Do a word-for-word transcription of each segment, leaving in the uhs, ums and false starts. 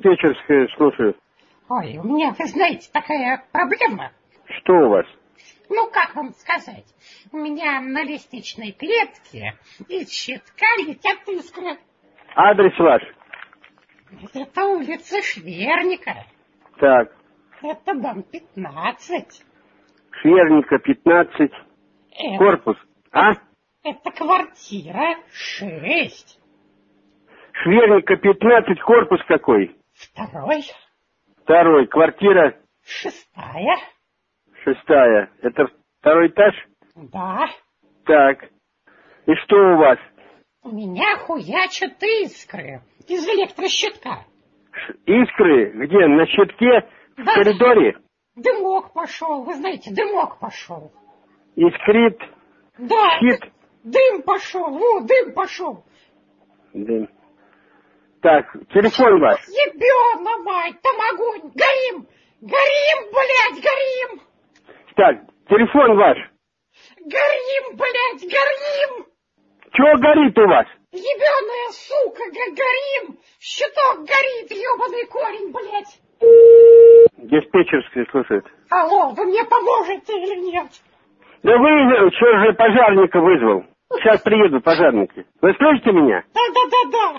Диспетчерская, слушаю. Ой, у меня, вы знаете, такая проблема. Что у вас? Ну, как вам сказать? У меня на лестничной клетке из щитка летят искры. Адрес ваш? Это улица Шверника. Так. Это дом пятнадцать. Шверника, пятнадцать. Это, Корпус. А? Это квартира шесть. Шверника, пятнадцать. Корпус какой? Второй. Второй. Квартира? Шестая. Шестая. Это второй этаж? Да. Так. И что у вас? У меня хуячат искры из электрощитка. Ш- искры? Где? На щитке? Да. В коридоре? Дымок пошел, вы знаете, дымок пошел. Искрит? Да. Щит? Дым пошел, о, дым пошел. Дым. Так, телефон ваш? Ебёна мать, там огонь, горим, горим, блядь, горим. Так, телефон ваш? Горим, блядь, горим. Чего горит у вас? Ебёная сука, г- горим. Щиток горит, ебаный корень, блядь. Диспетчерская слушает. Алло, вы мне поможете или нет? Да вы что же пожарника вызвал? Сейчас приедут пожарники. Вы слышите меня? Да-да-да-да.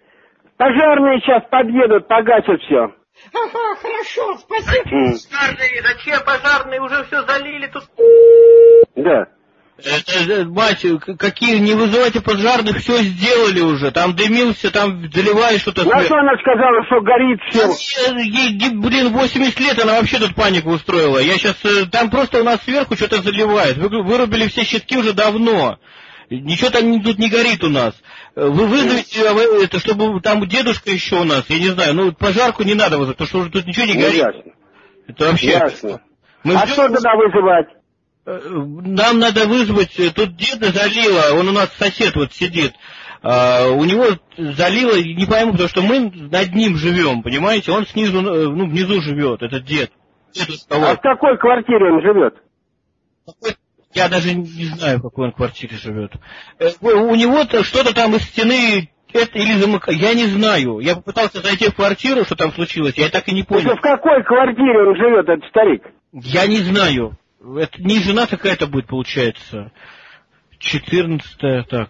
Пожарные сейчас подъедут, погасят все. Ага, хорошо, спасибо. Пожарные, зачем пожарные? Уже все залили тут. Да. Это, мать, какие, не вызывайте пожарных, все сделали уже. Там дымился, там заливали что-то. На что она сказала, что горит все? Ей, блин, восемьдесят лет, она вообще тут панику устроила. Я сейчас, там просто у нас сверху что-то заливает. Вы, вырубили все щитки уже давно. Ничего там тут не горит у нас. Вы вызовите, это, чтобы там дедушка еще у нас, я не знаю, ну пожарку не надо вызвать, потому что уже тут ничего не горит. Ну, ясно. Это вообще... Ясно. Мы а ждем... что тогда вызывать? Нам надо вызвать, тут деда залило, он у нас сосед вот сидит, а, у него залило, не пойму, потому что мы над ним живем, понимаете, он снизу, ну, внизу живет, этот дед. дед а в какой квартире он живет? Я даже не знаю, в какой он квартире живет. У него-то что-то там из стены, это или замыкает, я не знаю. Я попытался зайти в квартиру, что там случилось, я так и не понял. Это в какой квартире он живет, этот старик? Я не знаю. Это не жена какая-то будет, получается. Четырнадцатая, так.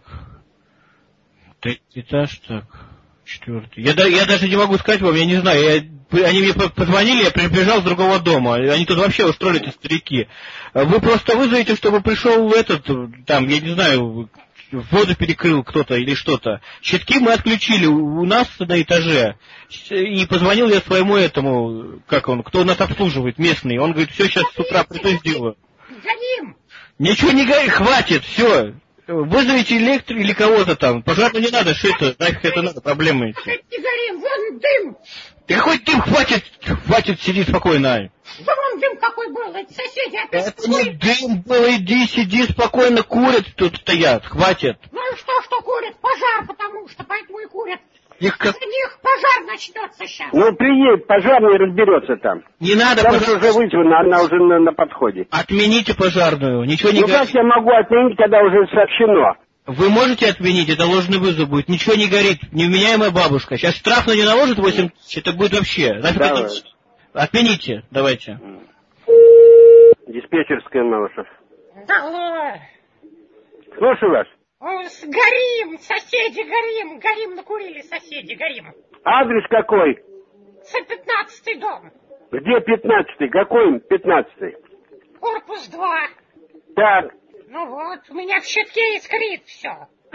Третий этаж, так. Четвертый. Я, я даже не могу сказать вам, я не знаю. Я, они мне позвонили, я прибежал с другого дома. Они тут вообще устроили, эти старики. Вы просто вызовете, чтобы пришел этот, там, я не знаю, воду перекрыл кто-то или что-то. Щитки мы отключили у нас на этаже. И позвонил я своему этому, как он, кто нас обслуживает, местный. Он говорит, все, сейчас с утра приду сделаю. Горим. Ничего не горит, хватит, все. Вызовите электро или кого-то там. Пожарно не надо, что это, нафиг это надо, проблемы эти. Не горим, вон дым. Да хоть дым, хватит, хватит, сиди спокойно. Да вон дым какой был, эти соседи опять Это не дым был, иди, сиди спокойно, курят тут стоят, хватит. Ну и что, что курят? Пожар, потому что, поэтому и курят. Их как... За них пожар начнется сейчас. Ну, приедет, пожарный разберется там. Не надо там пожар... уже вызвана, она уже на, на подходе. Отмените пожарную, ничего не ну, горит. как я могу отменить, когда уже сообщено? Вы можете отменить, это ложный вызов будет, ничего не горит, невменяемая бабушка. Сейчас штраф на не наложит восемь тысяч, это будет вообще. Давай. Отмените, давайте. Диспетчерская, Малышев. Алло. Слушаю вас. Горим, соседи, горим, горим, накурили соседи, горим. Адрес какой? За пятнадцатый дом. Где пятнадцатый? Какой пятнадцатый? Корпус два. Так. Ну вот, у меня в щитке искрит все.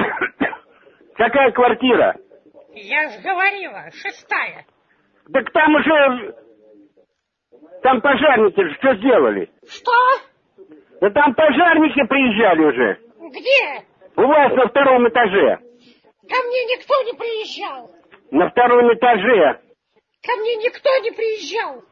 Какая квартира? Я же говорила, шестая. Так там уже... Там пожарники что сделали? Что? Да там пожарники приезжали уже. Где? У вас на втором этаже. Ко мне никто не приезжал. На втором этаже. Ко мне никто не приезжал.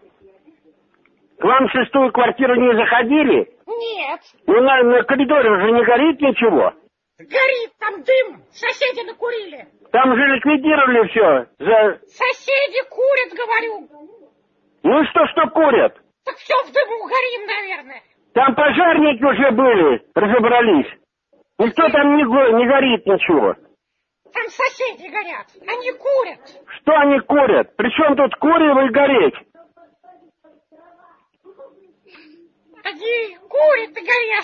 К вам в шестую квартиру не заходили? Нет. Ну на, на коридоре уже не горит ничего. Горит, там дым. Соседи накурили. Там же ликвидировали все. За... Соседи курят, говорю. Ну что, что курят? Так все в дыму горим, наверное. Там пожарники уже были, разобрались. Никто там не, го... не горит ничего. Там соседи горят, они курят. Что они курят? Причем тут курево и гореть? Они курят и горят.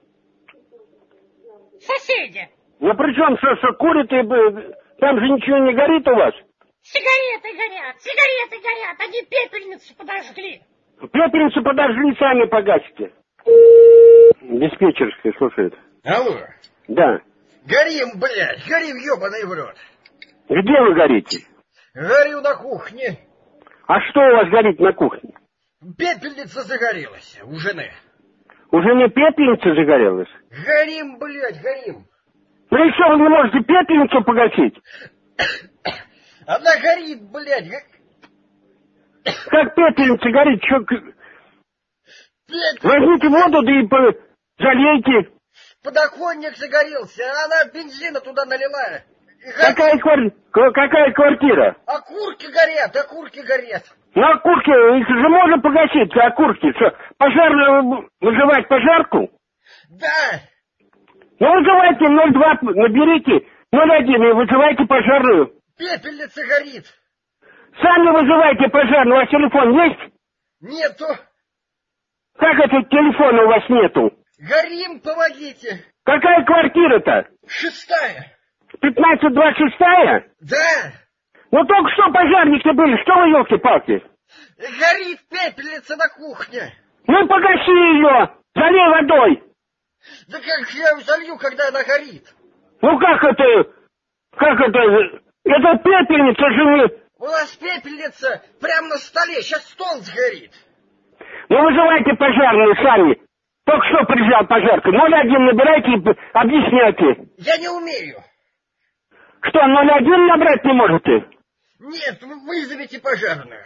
Соседи. Ну при чем, что, что курят и... б- Там же ничего не горит у вас? Сигареты горят, сигареты горят, они пепельницу подожгли. Пепельницу подожгли, сами погасите. Диспетчерская слушает. Алло. Да. Горим, блядь, горим, ебаный в рот. Где вы горите? Горю на кухне. А что у вас горит на кухне? Пепельница загорелась у жены. Уже не пепельница загорелась? Горим, блядь, горим. Ну и что, вы не можете пепельницу погасить? Она горит, блядь. го- Как пепельница горит? Чё... к- Пепель- Возьмите воду, да и по- залейте. Подоконник загорелся, а она бензина туда налила. И горит. Какая, квар- к- какая квартира? Окурки горят, окурки горят. Ну, окурки, их же можно погасить, окурки. Что, пожарную вызывать пожарку? Да, Ну, вызывайте ноль два, наберите ноль один и вызывайте пожарную. пепельница горит. Сами вызывайте пожарную, у вас телефон есть? Нету. Как это телефона у вас нету? Горим, помогите. Какая квартира-то? Шестая. пятнадцать двадцать шестая? Да, Ну, только что пожарники были, что вы, елки-палки? горит пепельница на кухне. Ну, погаси ее, залей водой. Да как же я залью, когда она горит? Ну, как это, как это, это пепельница же не... У нас пепельница прямо на столе, сейчас стол сгорит. Ну, вызывайте пожарную сами. Только что приезжал пожарка. ноль один набирайте и п- объясняйте. Я не умею. Что, ноль один набрать не можете? Нет, вы вызовите пожарную.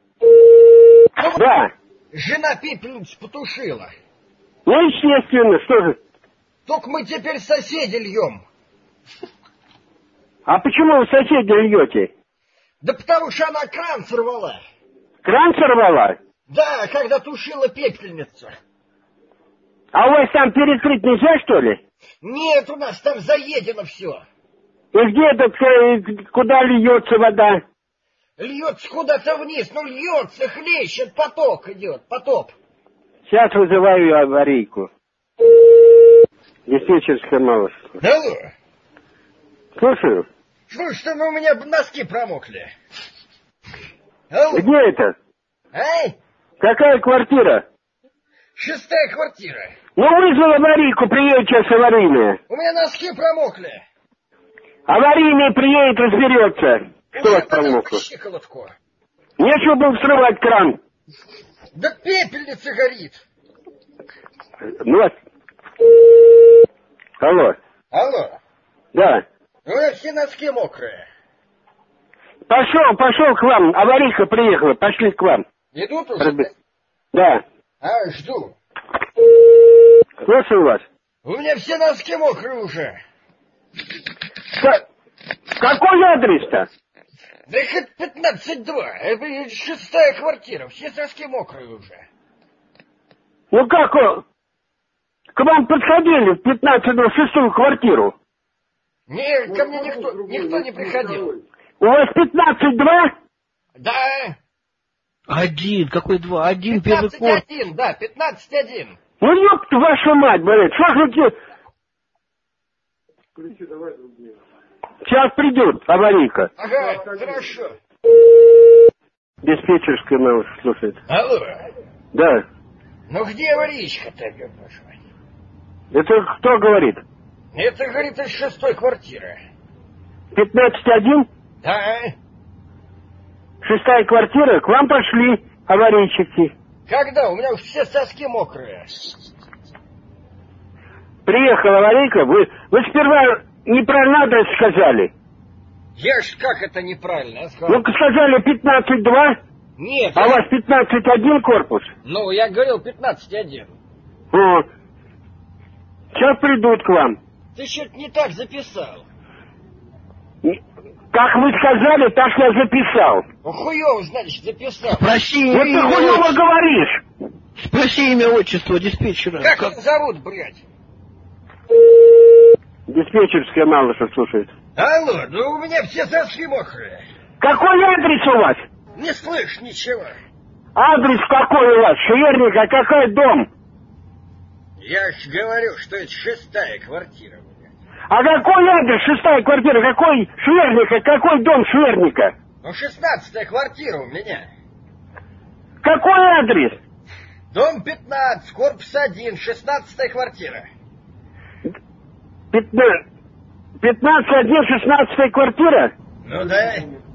Да. Жена пепельницу потушила. Ну, естественно, что же. Только мы теперь соседи льем. А почему вы соседи льете? Да потому что она кран сорвала. Кран сорвала? Да, когда тушила пепельницу. А у вас там перекрыть нельзя, что ли? Нет, у нас там заедено все. И где этот, э, куда льется вода? Льется куда-то вниз, ну льется, хлещет, поток идет, потоп. Сейчас вызываю аварийку. Диспетчерская малость. Алло. Слушаю. Слушай, ну у меня носки промокли. Алло. Где это? Эй, Какая квартира? шестая квартира. Ну, вызвал аварийку, приедет сейчас аварийная. У меня носки промокли. Аварийный приедет, разберется, что Уже вас промокло. по щиколотку. Нечего было срывать кран. Да пепельница горит. Ну вот. Алло. Алло. Да. У меня все носки мокрые. Пошел, пошел к вам. Аварийка приехала. Пошли к вам. Идут уже? Разби- Да. А, жду. Слушаю вас. У меня все носки мокрые уже. Ка- Какой адрес-то? Да хоть пятнадцать два. Это шестая квартира. Все носки мокрые уже. Ну как, о, к вам подходили в пятнадцатую шестую квартиру? Не, ко мне никто, никто не приходил. У вас пятнадцать два? Да, Один, какой два? Один первый пятнадцать корпус. один, да, пятнадцать один. Ну ёпта вашу мать, блядь, что же те... Сейчас придет аварийка. Ага, хорошо. Диспетчерская малость слушает. Алло. Да. Ну где аварийка-то, боже мой? Это кто говорит? Это, говорит, из шестой квартиры. пятнадцать один? Да. Шестая квартира? К вам пошли аварийщики. Когда? У меня уж все соски мокрые. Приехала аварийка, вы, вы сперва неправильно адрес сказали. Я ж как это неправильно я сказал? Ну, сказали пятнадцать два, Нет, а у я- вас пятнадцать один корпус. Ну, я говорил пятнадцать один. О, сейчас придут к вам. Ты что-то не так записал. Не- Как вы сказали, так я записал. Ну, хуёво, значит, записал. Спроси Вот ты имя, хуёво отчество. говоришь. Спроси имя, отчество диспетчера. Как его зовут, блядь? Диспетчерская Малышев слушает. Алло, ну у меня все соски мокрые. Какой адрес у вас? Не слышь ничего. Адрес какой у вас? Шверника, какой дом? Я ж говорю, что это шестая квартира у меня. А какой адрес? Шестая квартира. Какой Шверника? Какой дом Шверника? Ну, шестнадцатая квартира у меня. Какой адрес? Дом пятнадцать, корпус один, шестнадцатая квартира. Пятнадцать, пятнадцать, один, шестнадцатая квартира? Ну да.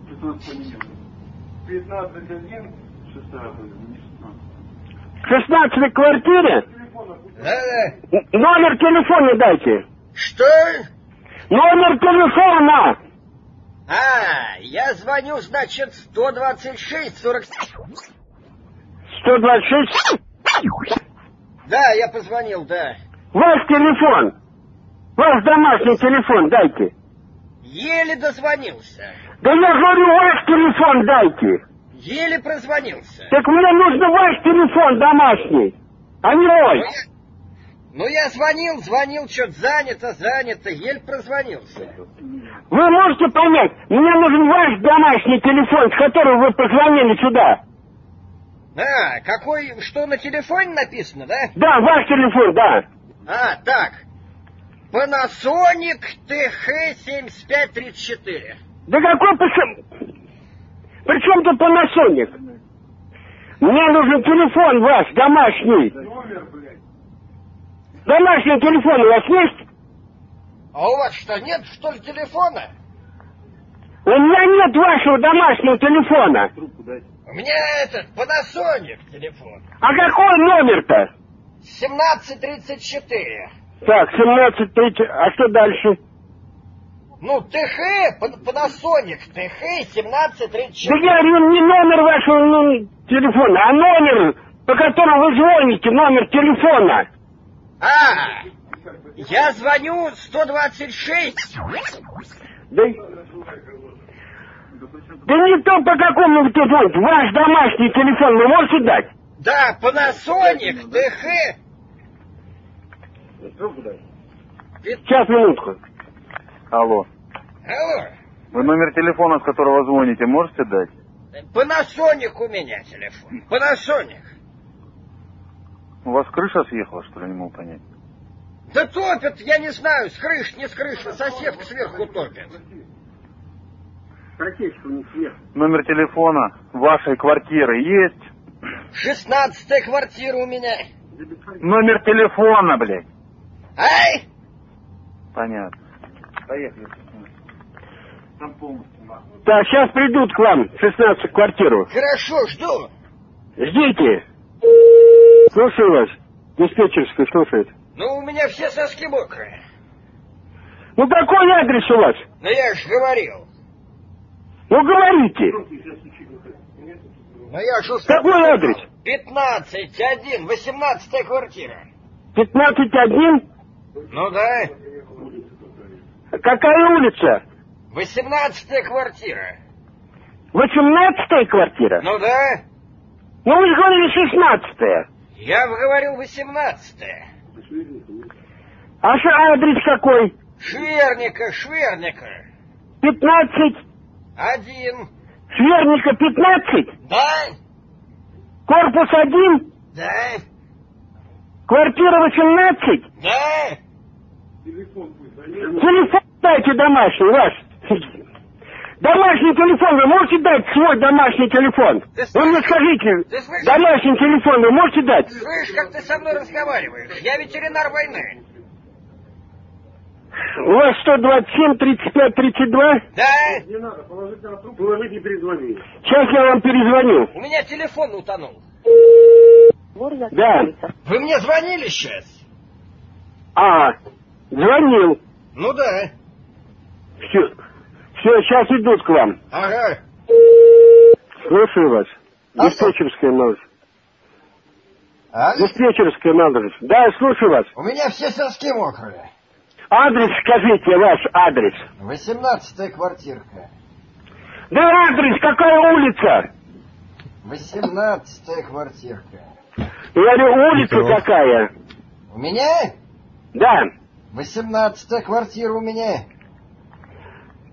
пятнадцать один, шестая, В шестнадцатой квартире? Да-да. Номер телефона дайте. Что? Номер телефона! А, я звоню, значит, сто двадцать шесть сорок... сто двадцать шесть? Да, я позвонил, да. Ваш телефон. Ваш домашний телефон дайте. Еле дозвонился. Да я говорю, ваш телефон дайте. Еле прозвонился. Так мне нужно ваш телефон домашний, а не мой. Ну, я, ну, я звонил, звонил, что-то занято, занято, еле прозвонился. Вы можете понять, мне нужен ваш домашний телефон, с которого вы позвонили сюда. А, какой, что на телефоне написано, да? Да, ваш телефон, да. А, так. Panasonic тэ ха семьдесят пять тридцать четыре. Да какой пос... При чем тут Panasonic? Мне нужен телефон ваш, домашний. Домашний телефон у вас есть? А у вас что, нет, что ли, телефона? У меня нет вашего домашнего телефона. У меня этот, Panasonic телефон. А какой номер-то? семнадцать тридцать четыре. Так, семнадцать тридцать... А что дальше? Ну, тэ ха, Panasonic, тэ ха семнадцать тридцать Да четыре. я говорю, не номер вашего ну, телефона, а номер, по которому вы звоните, номер телефона. А, я звоню сто двадцать шесть. Да, да не то, по какому вы звоните. Ваш домашний телефон вы можете дать? Да, Panasonic, тэ ха. Сейчас, минутку. Алло. Алло. Вы номер телефона, с которого звоните, можете дать? Panasonic у меня телефон. Panasonic. У вас крыша съехала, что ли, не могу понять? Да топят, я не знаю, с крыши, не с крыши, соседка сверху топит. Номер телефона вашей квартиры есть? Шестнадцатая квартира у меня. Номер телефона, блядь. Ай! Понятно. Поехали. Там полностью. Так, сейчас придут к вам в шестнадцатую квартиру. Хорошо, жду. Ждите. Слушаю вас. Диспетчерская слушает. Ну, у меня все соски мокрые. Ну, какой адрес у вас? Ну, я же говорил. Ну, говорите. Ну, я же Какой адрес? пятнадцать один, восемнадцатая квартира. пятнадцать один? Ну, да. Какая улица? восемнадцатая квартира. восемнадцатая квартира? Ну, да. Ну, вы же говорили шестнадцатая. Я бы говорил восемнадцатая. А ш- адрес какой? Шверника, Шверника. пятнадцать. Один. Шверника пятнадцать? Да? Корпус один? Да? Квартира восемнадцать? Да? Телефон дайте домашний ваш. Домашний телефон вы можете дать? Свой домашний телефон. Вы мне скажите, Ты слышишь? домашний телефон вы можете дать? Слышь, как ты со мной разговариваешь? Я ветеринар войны. У вас сто двадцать семь тридцать пять тридцать два? Да? Не надо, положите на трубку, положите и перезвоните. Сейчас я вам перезвоню. У меня телефон утонул. Да. Вы мне звонили сейчас? А, звонил. Ну да. Все, все, сейчас идут к вам. Ага. Слушаю вас. А Диспетчерская малость. А? Диспетчерская малость. Да, слушаю вас. У меня все соски мокрые. Адрес скажите, ваш адрес. Восемнадцатая квартирка. Да адрес, какая улица? Восемнадцатая квартирка. Я говорю, улица какая? У меня? Да. Восемнадцатая квартира у меня.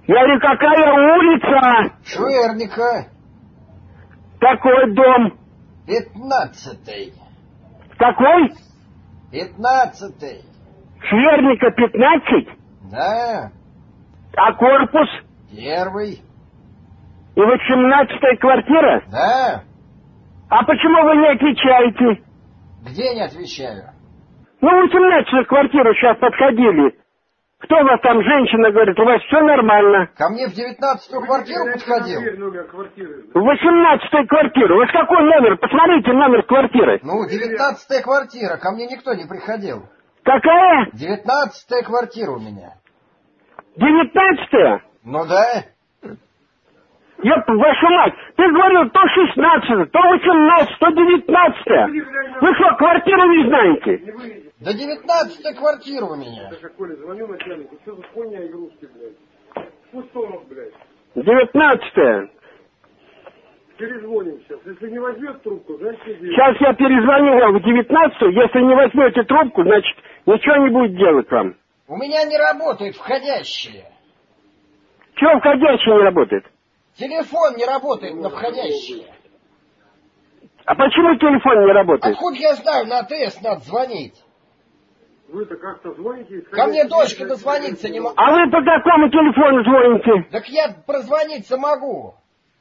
Я говорю, какая улица? Шверника. Какой дом? Пятнадцатый. Какой? Пятнадцатый. Шверника пятнадцать? Да. А корпус? Первый. И восемнадцатая квартира? Да. А почему вы не отвечаете? Где не отвечаю? Ну, восемнадцатую квартиру сейчас подходили. Кто у вас там, женщина, говорит, у вас все нормально. Ко мне в девятнадцатую квартиру подходил? В восемнадцатую квартиру. Вот какой номер? Посмотрите номер квартиры. Ну, девятнадцатая квартира. Ко мне никто не приходил. Какая? Девятнадцатая квартира у меня. Девятнадцатая? Ну да. Ёп, вашу мать, ты говорил то шестнадцатая, то восемнадцатая, то девятнадцатая. Вы что, квартиру не знаете? Да девятнадцатая квартира у меня. Коля, звоню начальнику, что за хуйня игрушки, блядь? Пустонов, блядь. Девятнадцатая. Перезвоним сейчас. Если не возьмет трубку, значит... Сейчас я перезвоню вам в девятнадцатую. Если не возьмете трубку, значит, ничего не будет делать вам. У меня не работают входящие. Чего входящие не работает? Телефон не работает на входящие. А почему телефон не работает? Откуда я знаю, на АТС надо звонить? Вы-то как-то звоните? Ко мне дочка дозвониться не может. А вы по какому телефону звоните? Так я прозвониться могу.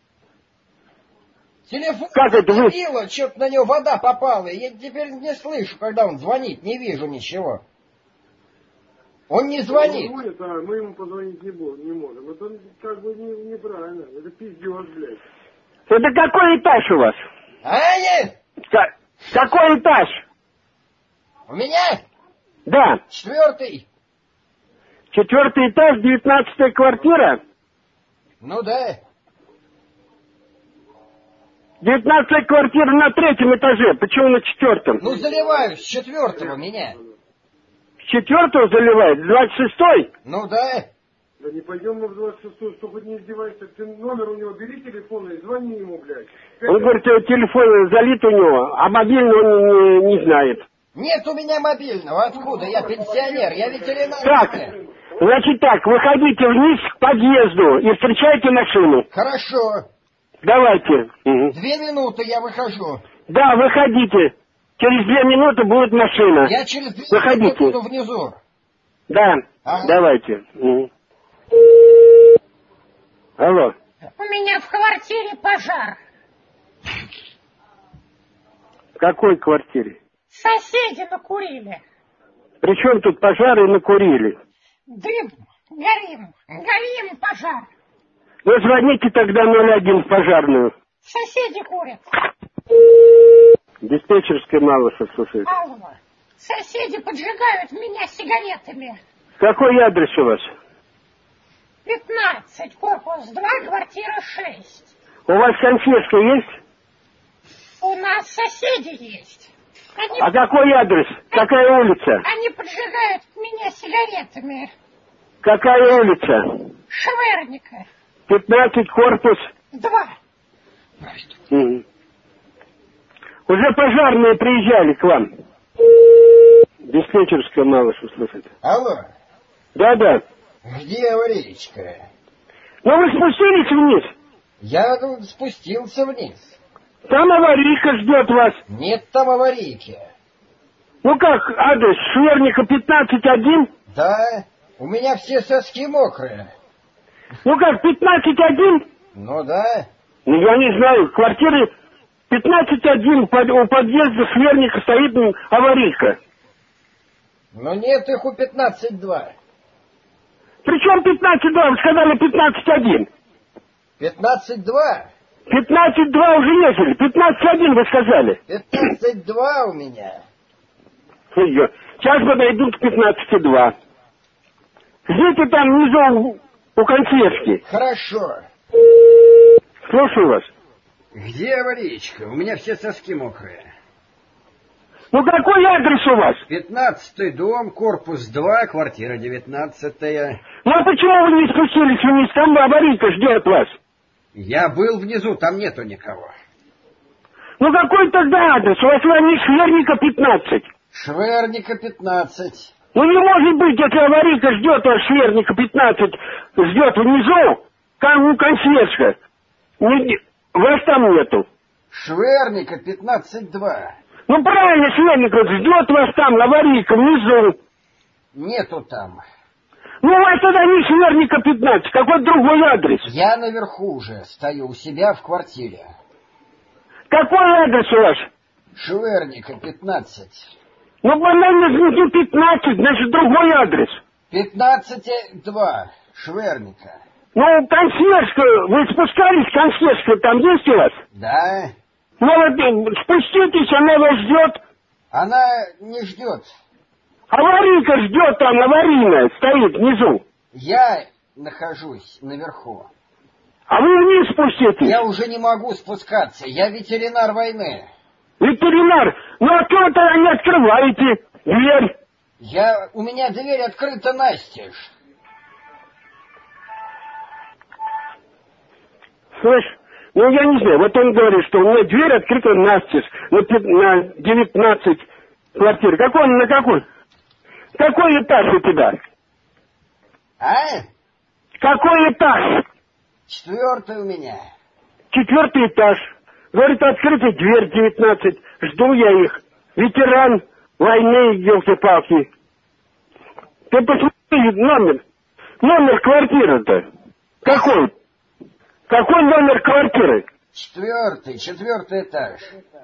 Телефон как это вы? забило, что-то на него вода попала. Я теперь не слышу, когда он звонит, не вижу ничего. Он не звонит. Он звонит, а мы ему позвонить не, не можем. Это как бы не, неправильно. Это пиздеж, блядь. Это какой этаж у вас? А, нет? К- какой этаж? У меня? Да. Четвертый. Четвертый этаж, девятнадцатая квартира. Ну да. Девятнадцатая квартира на третьем этаже. Почему на четвертом? Ну заливаю с четвертого меня. С четвертого заливает? С двадцать шестой? Ну да. Да не пойдем мы в двадцать шестую, чтобы не издевайся. Ты номер у него бери телефон и звони ему, блядь. Он говорит, телефон залит у него, а мобильный он не, не знает. Нет у меня мобильного. Откуда? Я пенсионер, я ветеринар. Так, значит так, выходите вниз к подъезду и встречайте машину. Хорошо. Давайте. Угу. Две минуты я выхожу. Да, выходите. Через две минуты будет машина. Я через две выходите. минуты буду внизу. Да, ага. Давайте. Угу. Алло. У меня в квартире пожар. В какой квартире? Соседи накурили. При чем тут пожар и накурили? Дым, горим, горим, пожар. Ну, звоните тогда ноль один в пожарную. Соседи курят. Диспетчерская Малышев слушает. Алло. Соседи поджигают меня сигаретами. Какой адрес у вас? пятнадцать, корпус два, квартира шесть. У вас консьержка есть? У нас соседи есть. Они... А какой адрес? Какая улица? Они поджигают меня сигаретами. Какая улица? Шверника. пятнадцать, корпус два. Угу. Уже пожарные приезжали к вам. Диспетчерская Малышев слушает. Алло. Да-да. Где аварийка? Ну вы спустились вниз? Я тут спустился вниз. Там аварийка ждет вас. Нет там аварийки. Ну как, адрес Шверника пятнадцать один? Да, у меня все соски мокрые. Ну как, пятнадцать один? Ну да. Ну я не знаю, квартиры пятнадцать один, у подъезда Шверника стоит аварийка. Ну нет их у пятнадцать два. Причем пятнадцать два? Вы сказали пятнадцать один. пятнадцать два? пятнадцать два уже ехали, пятнадцать один вы сказали. пятнадцать два у меня. Сейчас подойдут к пятнадцать два. Ждите там внизу у консьержки. Хорошо. Слушаю вас. Где аварийка? У меня все соски мокрые. Ну какой адрес у вас? Пятнадцатый дом, корпус два, квартира девятнадцатая. Ну а почему вы не спустились вниз? Там аварийка ждет вас. Я был внизу, там нету никого. Ну какой тогда адрес? У вас звонит Шверника пятнадцать. Шверника пятнадцать. Ну не может быть, если аварийка ждет вас, Шверника пятнадцать, ждет внизу, кон- ну, консьержка. Не- вас там нету. Шверника пятнадцать два. Ну правильно, Шверника ждет вас там, аварийка внизу. Нету там. Ну у вас тогда не Шверника пятнадцать, какой другой адрес. Я наверху уже стою у себя в квартире. Какой адрес у вас? Шверника пятнадцать. Ну, банально, не пятнадцать, значит, другой адрес. пятнадцать два. Шверника. Ну, консьержка, вы спускались, консьержка там есть у вас? Да. Ну, вот, спуститесь, она вас ждет. Она не ждет. Аварийка ждет там, аварийная, стоит внизу. Я нахожусь наверху. А вы вниз спуститесь. Я уже не могу спускаться. Я ветеринар войны. Ветеринар, ну а что вы тогда не открываете дверь? Я... У меня дверь открыта настежь. Слышь, ну я не знаю, вот он говорит, что у меня дверь открыта настежь на, пи- на девятнадцать квартир. Какой он, на какой? Какой этаж у тебя? А? Какой этаж? Четвертый у меня. Четвертый этаж. Говорит, открыта дверь девятнадцать. Жду я их. Ветеран войны, елки-палки. Ты посмотри номер. Номер квартиры-то. Какой? Какой номер квартиры? Четвертый, четвертый этаж.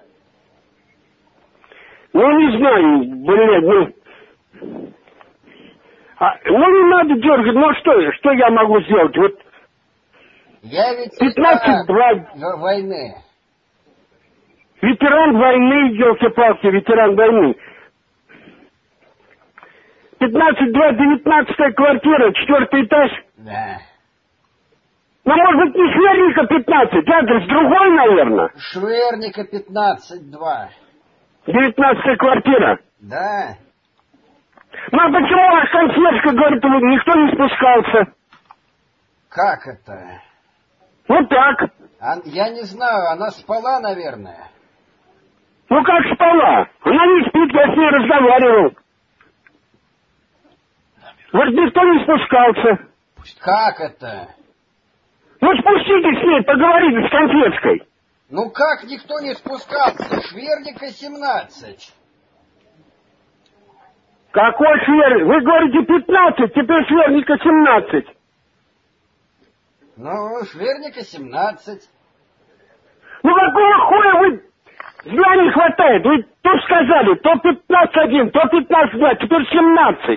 Ну, не знаю, блядь, ну... А, ну, не надо дергать, ну что, что я могу сделать? Вот Я ведь пятнадцать два. войны. Ветеран войны, елки-палки, ветеран войны. пятнадцать два, девятнадцатая квартира, четвертый этаж. Да. Ну, может быть, не Шверника пятнадцать, адрес другой, наверное. Шверника пятнадцать два. девятнадцатая квартира. Да. Ну, а почему ваш консьержка говорит, вот никто не спускался? Как это? Вот так. А, я не знаю, она спала, наверное. Ну, как спала? Она не спит, я с ней разговаривал. Вот никто не спускался. Как это? Ну, спуститесь с ней, поговорите с консьержкой. Ну как никто не спускался? Шверника семнадцать. Какой Швер? Вы говорите пятнадцать, теперь Шверника семнадцать. Ну, Шверника семнадцать. Ну, какого хуя вы... Зла не хватает. Вы то сказали, то пятнадцать один, то пятнадцать два, теперь семнадцать.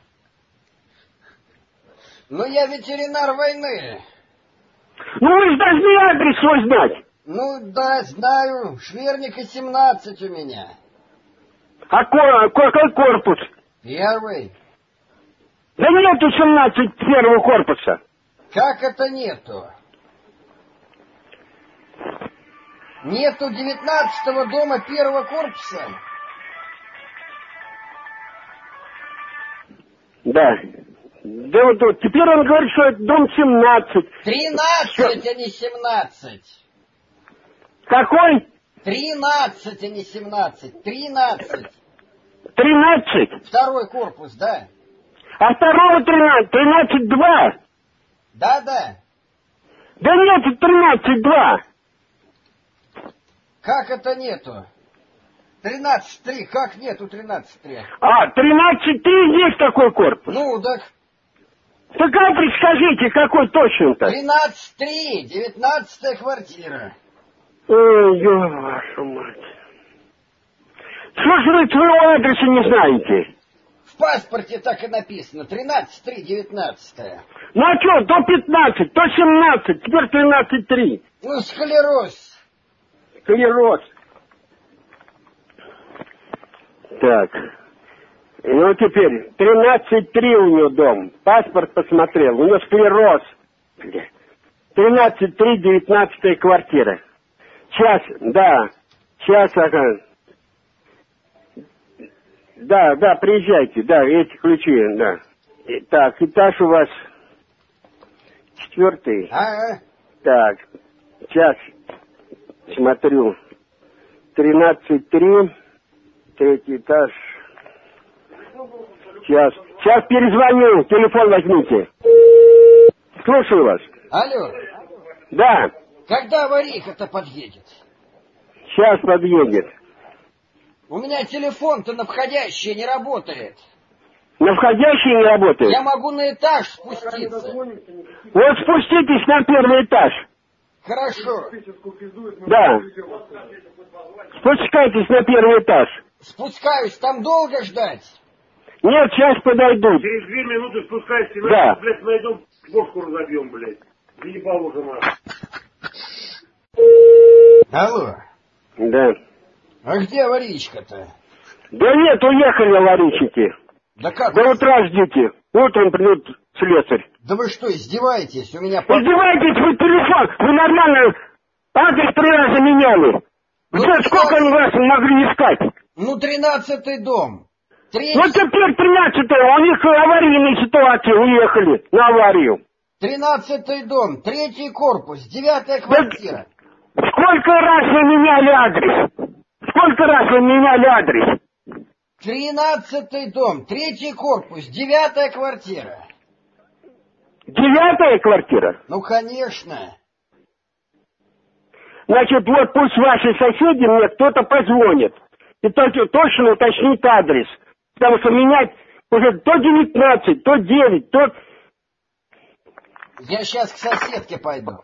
Ну, я ветеринар войны. Ну, вы же должны адрес свой знать. Ну, да, знаю. Шверника семнадцать у меня. А ко- какой корпус? Первый. Да нету семнадцать первого корпуса. Как это нету? Нету девятнадцатого дома первого корпуса? Да. Да вот, вот теперь он говорит, что это дом семнадцать. Тринадцать, а не семнадцать. Какой? Тринадцать, а не семнадцать. Тринадцать. Тринадцать. Второй корпус, да? А второго тринадцать. Тринадцать два. Да-да. Да нет, тринадцать два. Как это нету? Тринадцать три. Как нету тринадцать три? А, тринадцать три есть такой корпус. Ну, так... Так адрес скажите, какой точно-то? Тринадцать три. Девятнадцатая квартира. Ой, ё, вашу мать. Что же вы своего адреса не знаете? В паспорте так и написано. Тринадцать три, девятнадцатая. Ну а что, то пятнадцать, то семнадцать, теперь тринадцать три. Ну, склероз. Склероз. Так. Ну теперь, тринадцать три у него дом. Паспорт посмотрел, у него склероз. тринадцать три, девятнадцатая квартира. Сейчас, да, сейчас, ага. Да, да, приезжайте, да, эти ключи, да. И, так, этаж у вас четвертый. Ага. Так, сейчас смотрю. тринадцать три, третий этаж. Сейчас. Сейчас перезвоню. Телефон возьмите. Слушаю вас. Алло, Да. когда аварийка-то подъедет? Сейчас подъедет. У меня телефон-то на входящий не работает. На входящий не работает? Я могу на этаж спуститься. Вот спуститесь на первый этаж. Хорошо. Да. Спускайтесь на первый этаж. Спускаюсь, там долго ждать? Нет, сейчас подойдут. Через две минуты спускайся, Да. блядь, найдем, бошку разобьем, блядь. Заебал уже, нахуй. Алло, Да. а где аварийка-то? Да нет, уехали аварийщики. Да как? До утра ждите. Утром придет слесарь. Да вы что, издеваетесь? У меня... по- Издеваетесь вы телефон? Вы нормально адрес три раза меняли. Ну, Где, сколько они вас могли искать? Ну, тринадцатый дом. Третий... Вот теперь тринадцатый, у них аварийные ситуации, уехали на аварию. Тринадцатый дом, третий корпус, девятая квартира. Сколько раз вы меняли адрес? Сколько раз вы меняли адрес? Тринадцатый дом, третий корпус, девятая квартира. Девятая квартира? Ну, конечно. Значит, вот пусть ваши соседи мне кто-то позвонит. И только точно уточнит адрес. Потому что менять уже то девятнадцать, то девять, то... Я сейчас к соседке пойду.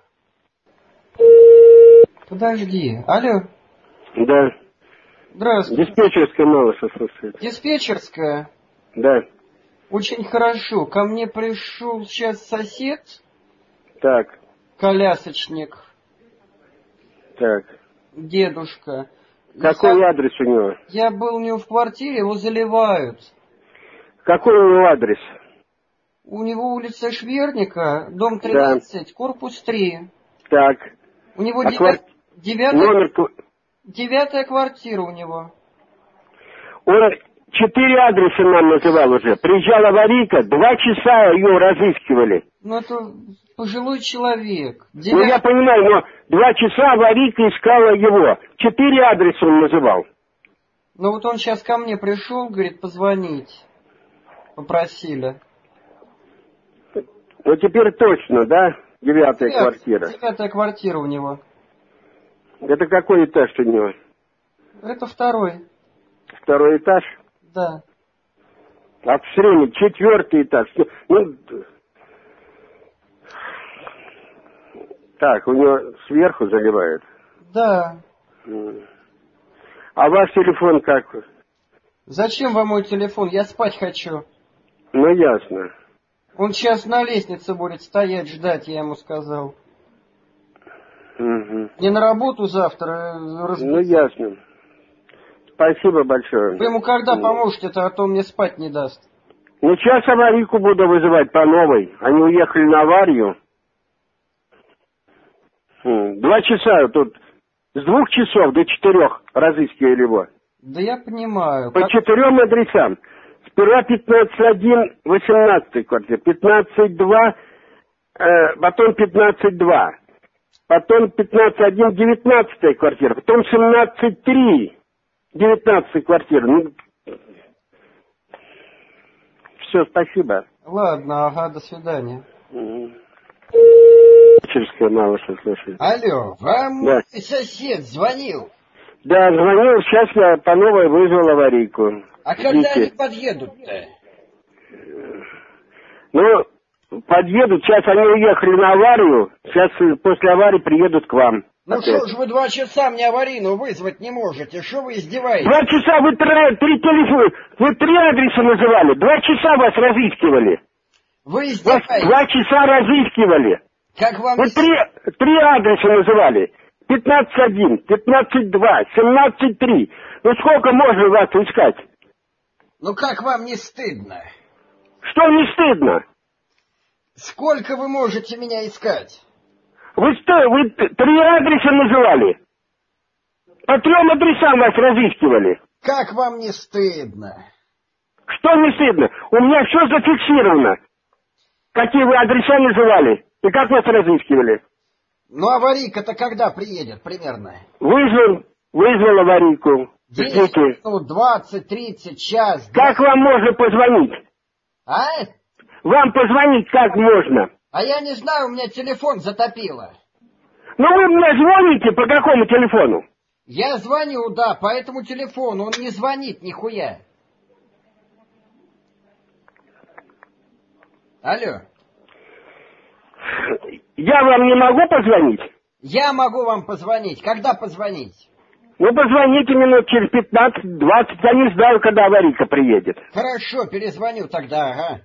Подожди. Алло. Да. Здравствуйте. Диспетчерская Малыша слушает. Диспетчерская. Да. Очень хорошо. Ко мне пришел сейчас сосед, Так, колясочник, так. дедушка. Какой Я- адрес у него? Я был у него в квартире, его заливают. Какой у него адрес? У него улица Шверника, дом тринадцать, корпус три. Так. У него А девя- квар- девятая... Номер... кв- девятая квартира у него. Он четыре адреса нам называл уже. Приезжала аварийка, два часа ее разыскивали. Ну, это пожилой человек. Ну, Девя- я понимаю, но два часа аварийка искала его. Четыре адреса он называл. Ну, вот он сейчас ко мне пришел, говорит, позвонить. Попросили. Ну, теперь точно, да? Девятая Девят- квартира. Девятая квартира у него. Это какой этаж у него? Это второй. Второй этаж? Да. А в среднем четвертый этаж. Ну, ну, так, у него сверху заливают. Да. М. А ваш телефон как? Зачем вам мой телефон? Я спать хочу. Ну, ясно. Он сейчас на лестнице будет стоять, ждать, я ему сказал. Мгм. Не на работу завтра. э, раз- Ну, ясно. Спасибо большое. Вы ему когда поможете-то, а то он мне спать не даст. Ну, сейчас аварийку буду вызывать по новой. Они уехали на аварию. М, Два часа тут. С двух часов до четырех разыскивали его. Да я понимаю. По Как- четырем адресам. Сперва пятнадцать один, восемнадцатая квартира. пятнадцать два, э, потом пятнадцать два. Потом пятнадцать один, девятнадцатая квартира. Потом семнадцать три, девятнадцатая квартира. Ну, все, спасибо. Ладно, ага, до свидания. Чешская Малыша слушает. Алло, вам Да. мой сосед звонил. Да, звонил, сейчас я по новой вызвал аварийку. А когда Ждите. они подъедут-то? Ну, подъедут, сейчас они уехали на аварию, сейчас э, после аварии приедут к вам. Ну Опять. что ж вы два часа мне аварийную вызвать не можете? Что вы издеваетесь? Два часа вы три, три телефона, вы три адреса называли, два часа вас разыскивали. Вы Вас издеваетесь? два часа разыскивали. Как вам... Вы три, три адреса называли. пятнадцать один, пятнадцать два, семнадцать три. Ну сколько можно вас искать? Ну как вам не стыдно? Что не стыдно? Сколько вы можете меня искать? Вы что, вы т- три адреса называли? По трем адресам вас разыскивали. Как вам не стыдно? Что не стыдно? У меня все зафиксировано. Какие вы адреса называли? И как вас разыскивали? Ну аварийка-то когда приедет примерно? Вызвал, вызвал аварийку. десять Ждите. минут, двадцать, тридцать, час. Как вам можно позвонить? А? Вам позвонить как можно? А я не знаю, у меня телефон затопило. Ну вы мне звоните по какому телефону? Я звоню, да, по этому телефону, он не звонит нихуя. Алло. Я вам не могу позвонить? Я могу вам позвонить. Когда позвонить? Ну, позвоните минут через пятнадцать-двадцать. Я не знаю, когда аварийка приедет. Хорошо, перезвоню тогда, ага.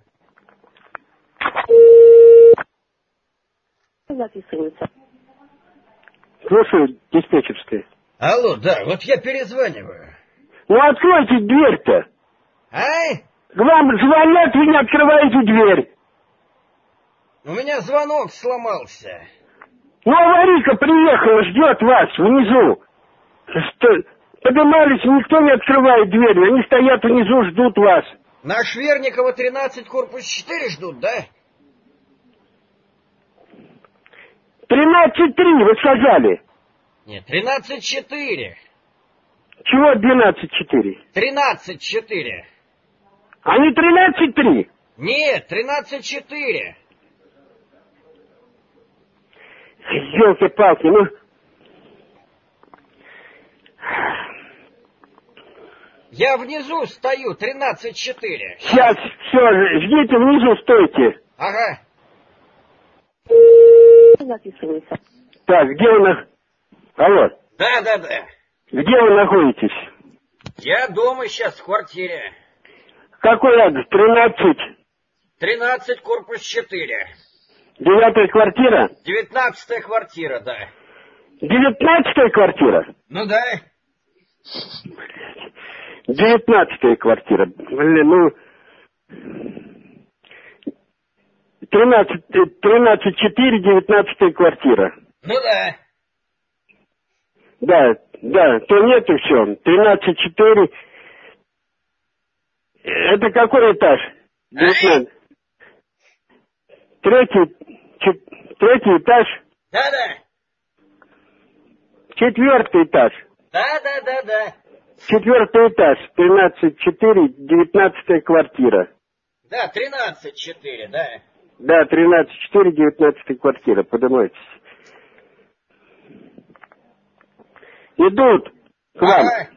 Записывается. Слушаю, диспетчерская. Алло, да, вот я перезваниваю. Ну, откройте дверь-то. Ай? К вам звонят, вы не открываете дверь. У меня звонок сломался. Ну, аварийка приехала, ждет вас внизу. Что, поднимались, никто не открывает дверь. Они стоят внизу, ждут вас. На Шверникова тринадцать, корпус четыре ждут, да? тринадцать три, вы сказали. Нет, тринадцать четыре. Чего двенадцать четыре? тринадцать четыре. А не тринадцать три? Нет, тринадцать четыре. Ёлки-палки, ну... Я внизу стою, тринадцать четыре. Сейчас, все, ждите, внизу стойте. Ага. Записывается. Так, где вы на... Алло. Да, да, да. Где вы находитесь? Я дома сейчас в квартире. Какой адрес? тринадцать? тринадцать, корпус четыре. Девятая квартира? Девятнадцатая квартира, да. Девятнадцатая квартира? Ну да. Девятнадцатая квартира. Блин, ну... Тринадцать, тринадцать четыре, девятнадцатая квартира. Ну да. Да, да, то нету все. Тринадцать четыре. Это какой этаж? девятнадцать. Третий, чет, третий этаж. Да, да. Четвертый этаж. Да, да, да, да. Четвертый этаж. Тринадцать четыре, девятнадцатая квартира. Да, тринадцать четыре, да. Да, тринадцать четыре, девятнадцатая квартира. Поднимайтесь. Идут к вам. Ага.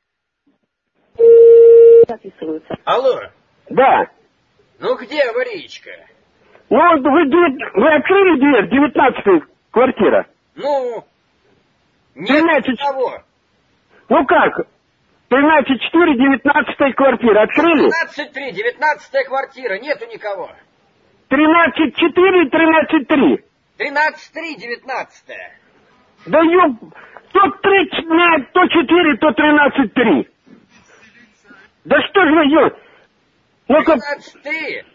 Записывается. Алло. Да. Ну где аварийка? Ну, вы, девят- вы открыли дверь, девятнадцатая квартира? Ну, нет тринадцать. никого. Ну как? тринадцать четыре, девятнадцатая квартира. Открыли? тринадцать три, девятнадцатая квартира, нету никого. тринадцать четыре, тринадцать три. тринадцать три, девятнадцатая. Да ёб... То три, то четыре, то тринадцать три. Да что же вы, ё... Ну-ка... тринадцать три.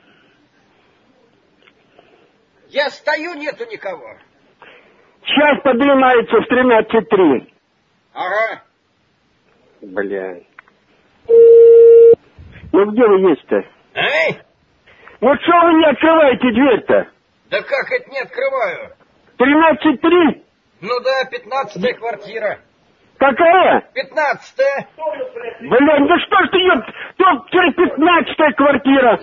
Я стою, нету никого. Сейчас поднимается в тринадцать три. Ага. Бля. Ну где вы есть-то? Эй? Ну что вы не открываете дверь-то? Да как это не открываю? тринадцать три? Ну да, пятнадцатая квартира. Какая? Пятнадцатая. Блин, да что ж ты, ёб... Тут через пятнадцатая квартира.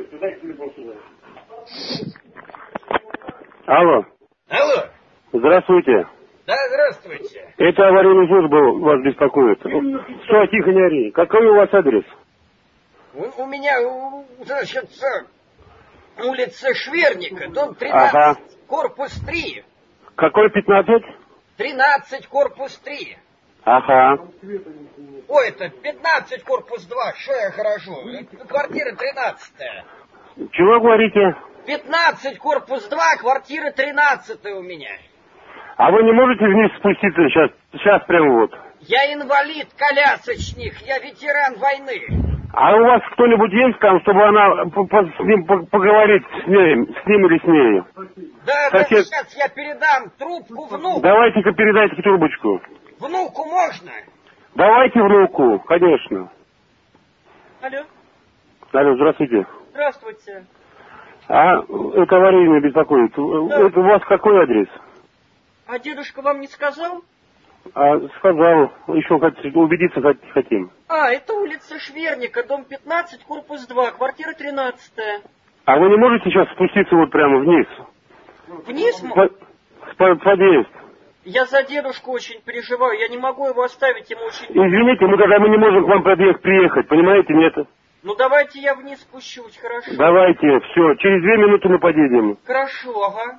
Алло. Алло. Здравствуйте. Да, здравствуйте. Это аварийный служба вас беспокоит. Что, тихо, не ори. Какой у вас адрес? У, у меня, у, значит, улица Шверника, дом тринадцать, ага. Корпус три. Какой пятнадцать? тринадцать, корпус три. Ага. Ой, это пятнадцать, корпус два. Что я хорошо? Квартира тринадцатая. Чего говорите? пятнадцать, корпус два, квартира тринадцатая у меня. А вы не можете вниз спуститься сейчас? Сейчас прямо вот. Я инвалид, колясочник, я ветеран войны. А у вас кто-нибудь есть там, чтобы она по- по- с ним по- поговорить с ней, с ним или с ней? Да, Сосед... да, сейчас я передам трубку внуку. Давайте-ка передайте трубочку. Внуку можно? Давайте внуку, конечно. Алло. Алло, здравствуйте. Здравствуйте. А, это аварийный беспокоит. Да. Это у вас какой адрес? А дедушка вам не сказал? А сказал, еще хот- убедиться хот- хотим. А, это улица Шверника, дом пятнадцать, корпус два, квартира тринадцатая. А вы не можете сейчас спуститься вот прямо вниз? Вниз? По- в по- подъезд. Я за дедушку очень переживаю, я не могу его оставить, ему очень... Извините, мы когда мы не можем к вам подъезд приехать, понимаете, нет? Ну давайте я вниз спущусь, хорошо? Давайте, все, через две минуты мы подъедем. Хорошо, ага.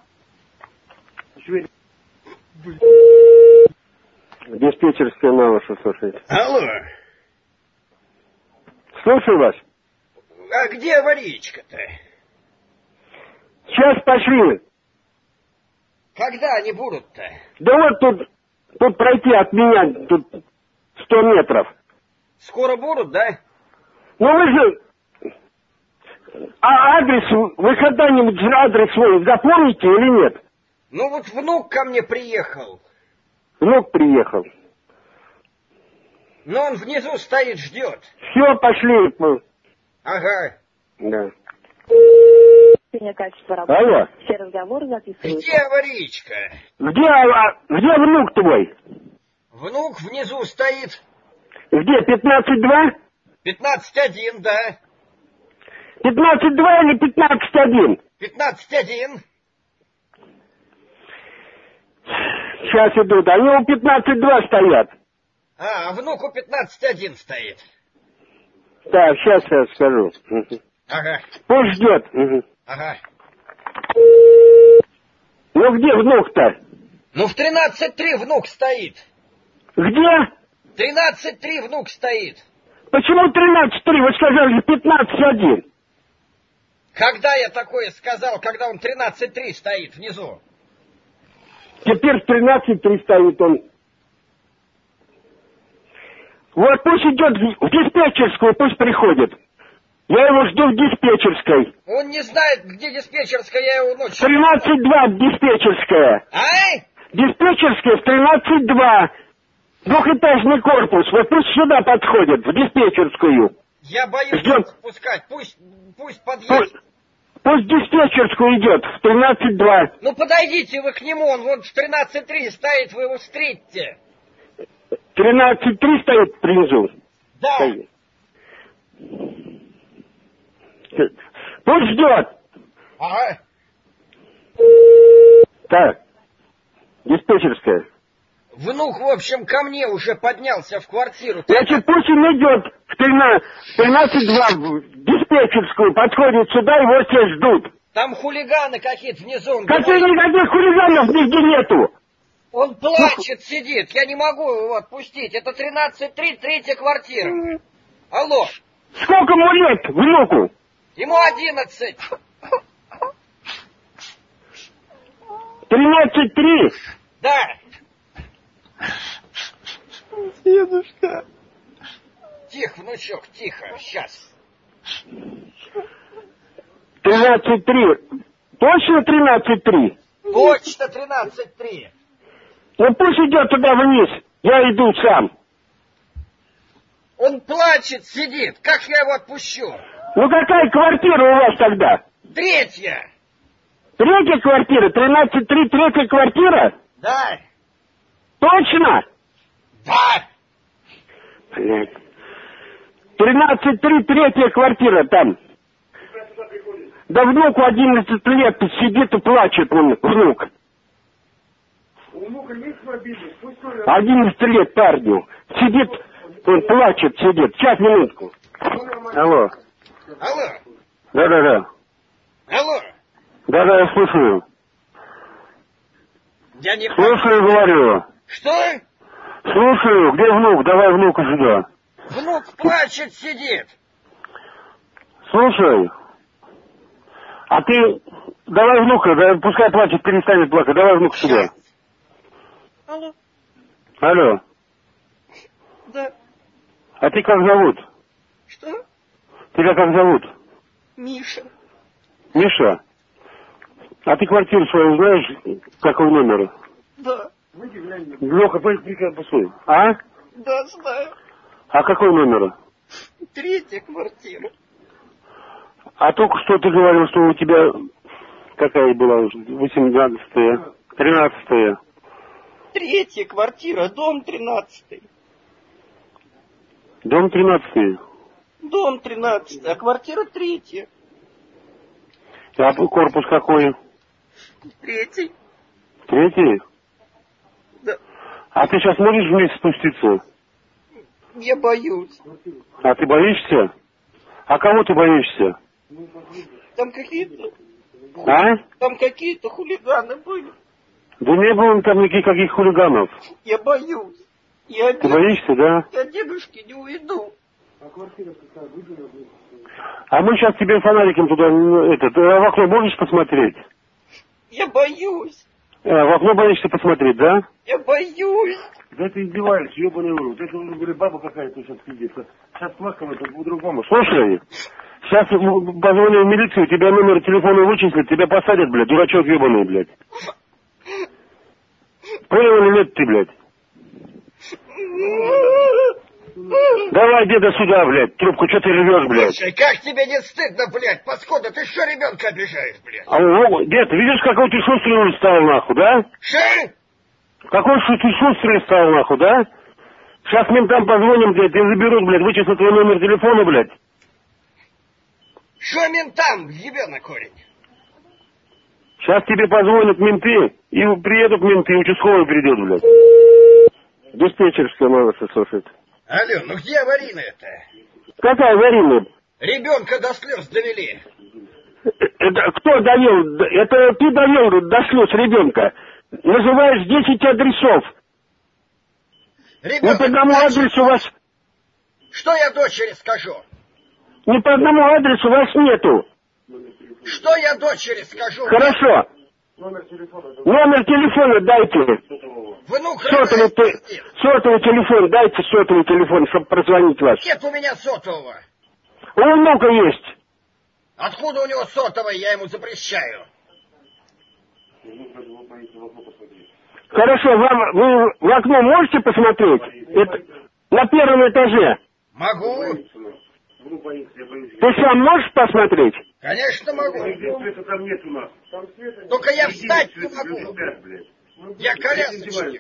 Диспетчерская на вашу слушает. Алло. Слушаю вас. А где аварийка-то? Сейчас пошли. Когда они будут-то? Да вот тут, тут пройти от меня, тут сто метров. Скоро будут, да? Ну вы же... А адрес, вы когда-нибудь адрес свой запомните или нет? Ну вот внук ко мне приехал. Внук приехал. Но он внизу стоит, ждет. Все, пошли. Ага. Да. Качество работы. Алло. Все разговоры записываются. Где аварийка? Где, а, где внук твой? Внук внизу стоит. Где, пятнадцать два? пятнадцать один, да. пятнадцать два или пятнадцать один? пятнадцать один. Сейчас идут. Они у пятнадцать два стоят. А, а внук у пятнадцать один стоит. Так, сейчас я скажу. Угу. Ага. Пусть ждет. Угу. Ага. Ну где внук-то? Ну в тринадцать три внук стоит. Где? тринадцать три внук стоит. Почему тринадцать три? Вы сказали пятнадцать один. Когда я такое сказал, когда он тринадцать три стоит внизу? Теперь тринадцать три стоит он. Вот пусть идет в диспетчерскую, пусть приходит. Я его жду в диспетчерской. Он не знает, где диспетчерская, я его ночью... тринадцать два диспетчерская. Ай? Диспетчерская в тринадцать два. Двухэтажный корпус. Вот пусть сюда подходит, в диспетчерскую. Я боюсь Ждем. спускать. Пусть, пусть Пусть, подъедет. пусть в диспетчерскую идет, в тринадцать два. Ну подойдите вы к нему, он вот в тринадцать три стоит, вы его встретите. тринадцать три стоит внизу. Да. Стоит. Пусть ждет. Ага. Так. Диспетчерская. Внук, в общем, ко мне уже поднялся в квартиру. Значит, пусть он идет в тринадцать два в диспетчерскую, подходит сюда, его все ждут. Там хулиганы какие-то внизу. Он Каких никаких хулиганов нигде нету. Он плачет, сидит. Я не могу его отпустить. Это тринадцать три, третья квартира. Алло. Сколько ему лет, внуку? Ему одиннадцать. тринадцать три. Да. Дедушка. Тихо, внучок, тихо. Сейчас. тринадцать три. Точно тринадцать три? Точно тринадцать три. Ну пусть идет туда вниз. Я иду сам. Он плачет, сидит. Как я его отпущу? Ну какая квартира у вас тогда? Третья. Третья квартира? тринадцать три, третья квартира? Да. Точно? Да. Блядь. тринадцать три, третья квартира там. Да внуку одиннадцать лет сидит и плачет он, внук. У внука есть мобильный? Пусть он... одиннадцать лет парню. Сидит, он плачет, сидит. Сейчас, минутку. Алло. Алло. Да-да-да. Алло. Да-да, я слушаю. Я не... Слушаю, говорю. Что? Слушаю, где внук? Давай внука сюда. Внук плачет, сидит. Слушай. А ты... Давай внука, да, пускай плачет, перестанет плакать. Давай внука сюда. Алло. Алло. Да. А ты как зовут? Что? Тебя как зовут? Миша. Миша? А ты квартиру свою знаешь, какого номера? Да. Леха, посуй. А? Да, знаю. А какой номер? Третья квартира. А только что ты говорил, что у тебя какая была уже? восемнадцатая, тринадцатая. третья квартира, дом тринадцатый. Дом тринадцатый. Дом тринадцатый, а квартира третья. А корпус какой? Третий. Третий? Да. А ты сейчас можешь вместе спуститься? Я боюсь. А ты боишься? А кого ты боишься? Там какие-то... А? Там какие-то хулиганы были. Да не было там никаких хулиганов. Я боюсь. Я Ты боишься, да? Я дедушки не уйду. А мы сейчас тебе фонариком туда, этот, в окно можешь посмотреть? Я боюсь. А, в окно боишься посмотреть, да? Я боюсь. Да ты издеваешься, ебаный урод. Это, говорит, баба какая-то сейчас сидит. Сейчас плакала, это по-другому. Слушай, сейчас позвоню в милицию, тебя номер телефона вычислят, тебя посадят, блядь, дурачок ебаный, блядь. Понял или нет ты, блядь? Давай, деда, сюда, блядь, трубку, что ты ревешь, блядь? Слушай, как тебе не стыдно, блядь, паскуда, ты что ребенка обижаешь, блядь? А, о, дед, видишь, какой ты шустрый стал, нахуй, да? Что? Какой шу- ты шустрый стал, нахуй, да? Сейчас ментам позвоним, блядь, и заберут, блядь, вычислят твой номер телефона, блядь. Что ментам, ебена корень? Сейчас тебе позвонят менты, и приедут менты, и участковый придет, блядь. Диспетчерская молодцы слушает. Алло, ну где аварийная-то? Какая аварийная? Ребенка до слез довели. Это кто довел? Это ты довел до слез ребенка. Называешь десять адресов. Ребенок, не по одному значит, адресу вас... Что я дочери скажу? Не по одному адресу вас нету. Что я дочери скажу? Хорошо. Номер телефона. Номер телефона дайте. Внук Сотовый, те... сотовый телефон, дайте сотовый телефон, чтобы прозвонить вас. Нет у меня сотового. У внука есть. Откуда у него сотовый, я ему запрещаю. Хорошо, вам, вы в окно можете посмотреть? Это на первом этаже. Могу. Ты сам можешь посмотреть? Конечно могу. Там нет у нас. Только я встать не могу. Я колясочник.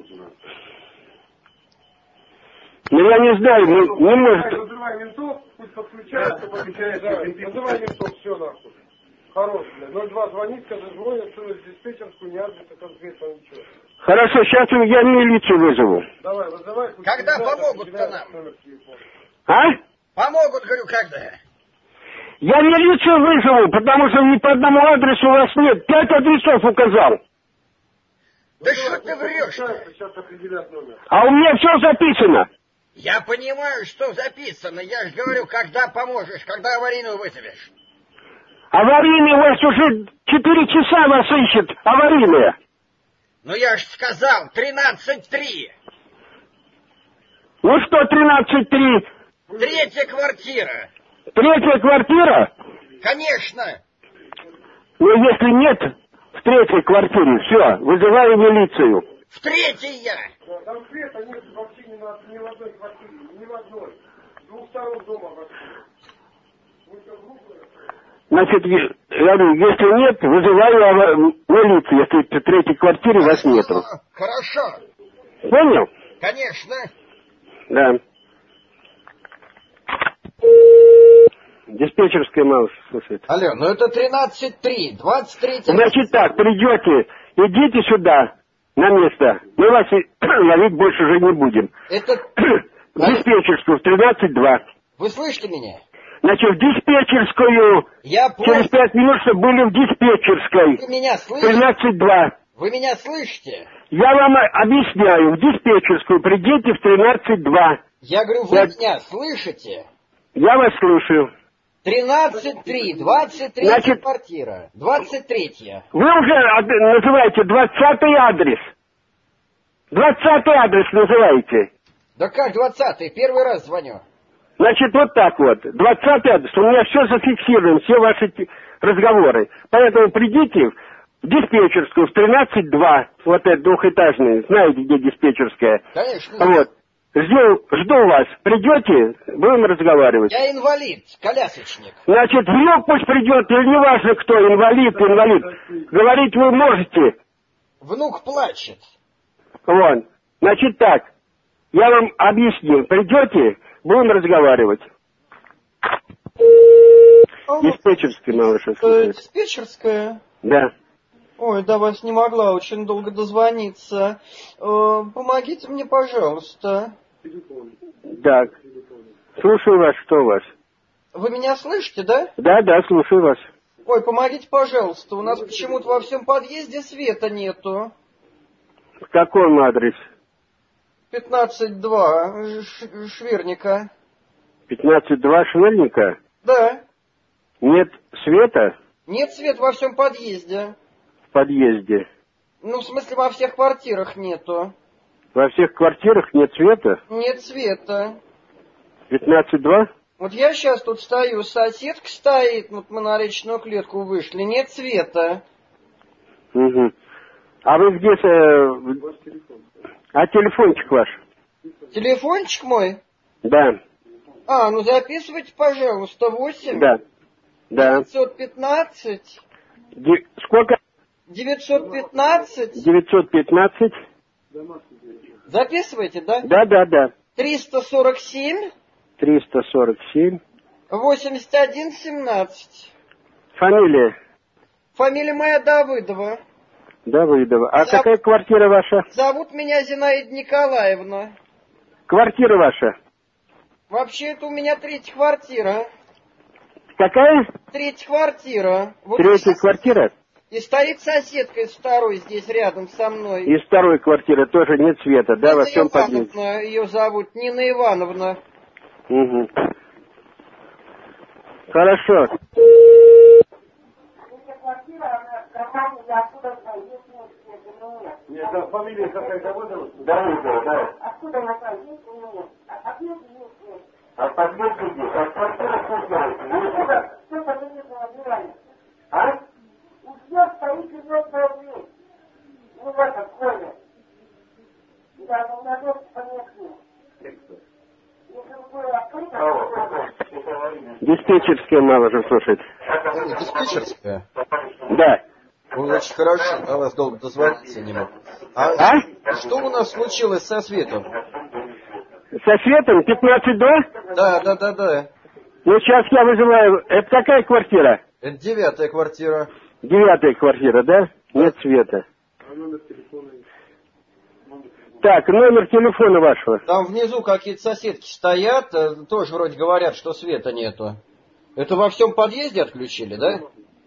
Ну я не знаю, не, не может. Вызывай ментов, пусть подключаются, подключаются. Вызывай ментов, все нахуй. Хорош, блядь. ноль два звонит, когда звонят, что в диспетчерскую, не адреса конкретно ничего. Хорошо, сейчас я милицию вызову. Давай, вызывай. Когда помогут-то нам? А? Помогут, говорю, когда? Я милицию вызову, потому что ни по одному адресу у вас нет. Пять адресов указал. Да что ты врешь? Сейчас определят номер. А у меня все записано. Я понимаю, что записано. Я же говорю, когда поможешь, когда аварийную вызовешь. Аварийный у вас уже четыре часа вас ищет. Аварийная. Ну я же сказал, тринадцать три. Ну что, тринадцать три? Третья квартира. Третья квартира? Конечно. Ну если нет в третьей квартире, все, вызываю милицию. В третьей я. Да, там света нет вообще ни, на, ни в одной квартире, ни в одной. С двух сторон дома вообще. Значит, я говорю, если нет, вызываю милицию, если в третьей квартире вас нету. Хорошо. Понял? Конечно. Да. Диспетчерская малость слушает. Алло, ну это тринадцать три, двадцать три. Значит так, придете, идите сюда, на место. Мы вас ловить больше уже не будем. Это... В диспетчерскую, в тринадцать два. Вы слышите меня? Значит, в диспетчерскую. Я через пять минут, чтобы были в диспетчерской. Вы меня слышите? тринадцать два. Вы меня слышите? Я вам объясняю, в диспетчерскую придите в тринадцать два. Я говорю, вы Я... меня слышите? Я вас слушаю. тринадцать три, двадцать третья Значит, квартира, двадцать третья. Вы уже называете двадцатый адрес. Двадцатый адрес называете. Да как двадцатый? Первый раз звоню. Значит, вот так вот. Двадцатый адрес. У меня все зафиксировано, все ваши разговоры. Поэтому придите в диспетчерскую в тринадцать два. Вот это двухэтажный. Знаете, где диспетчерская? Конечно. Вот. Жду, жду вас. Придете, будем разговаривать. Я инвалид, колясочник. Значит, внук пусть придет, или неважно кто, инвалид, инвалид. Говорить вы можете. Внук плачет. Вон. Значит так, я вам объясню. Придете, будем разговаривать. Диспетчерская, малыша, э, диспетчерская? Да. Ой, до вас не могла очень долго дозвониться. Э, помогите мне, пожалуйста. Так. Слушаю вас, что у вас? Вы меня слышите, да? Да, да, слушаю вас. Ой, помогите, пожалуйста. У нас почему-то во всем подъезде света нету. В каком адресе? пятнадцать два, Ш- Шверника. пятнадцать два Швельника? Да. Нет света Нет света во всем подъезде. в подъезде? Ну, в смысле, во всех квартирах нету. Во всех квартирах нет света? Нет света. пятнадцать два? Вот я сейчас тут стою, соседка стоит, вот мы на лестничную клетку вышли, нет света. Угу. А вы где... Э... А телефончик ваш? Телефончик мой? Да. А, ну записывайте, пожалуйста, восемь. Да. Да. девятьсот пятнадцать. Ди... Сколько? девятьсот пятнадцать. девятьсот пятнадцать. Записывайте, да? Да, да, да. триста сорок семь. триста сорок семь. восемьдесят один семнадцать. Фамилия? Фамилия моя Давыдова. Давыдова. А Зов... какая квартира ваша? Зовут меня Зинаида Николаевна. Квартира ваша? Вообще, это у меня третья квартира. Какая? Третья квартира. Вот Третья сейчас... квартира? И стоит соседка из второй здесь рядом со мной. Из второй квартиры тоже нет света, да, Нина во всем подъезде? Ивановна, ее зовут Нина Ивановна. Угу. Хорошо. Нет, да, фамилия какая-то выдала? Да, да, да. Откуда она знает, есть или нет? А ответ есть, нет. А подъезд где? А квартира что делаете? Что подъездного дивана? А? У всех стоит железная дверь. Ну, в этом, Коля. Да, но у нас дождь понесли. Если бы было открыто, то... Диспетчерская мало же слушает. Диспетчерская? Да. Ой, очень хорошо, а вас долго дозвониться не могу. А, А? Что у нас случилось со светом? Со светом пятнадцать два? Да, да, да, да. Ну, сейчас я вызываю... Это какая квартира? Это девятая квартира. Девятая квартира, да? Нет света. Так, номер телефона вашего. Там внизу какие-то соседки стоят, э, тоже вроде говорят, что света нету. Это во всем подъезде отключили, да?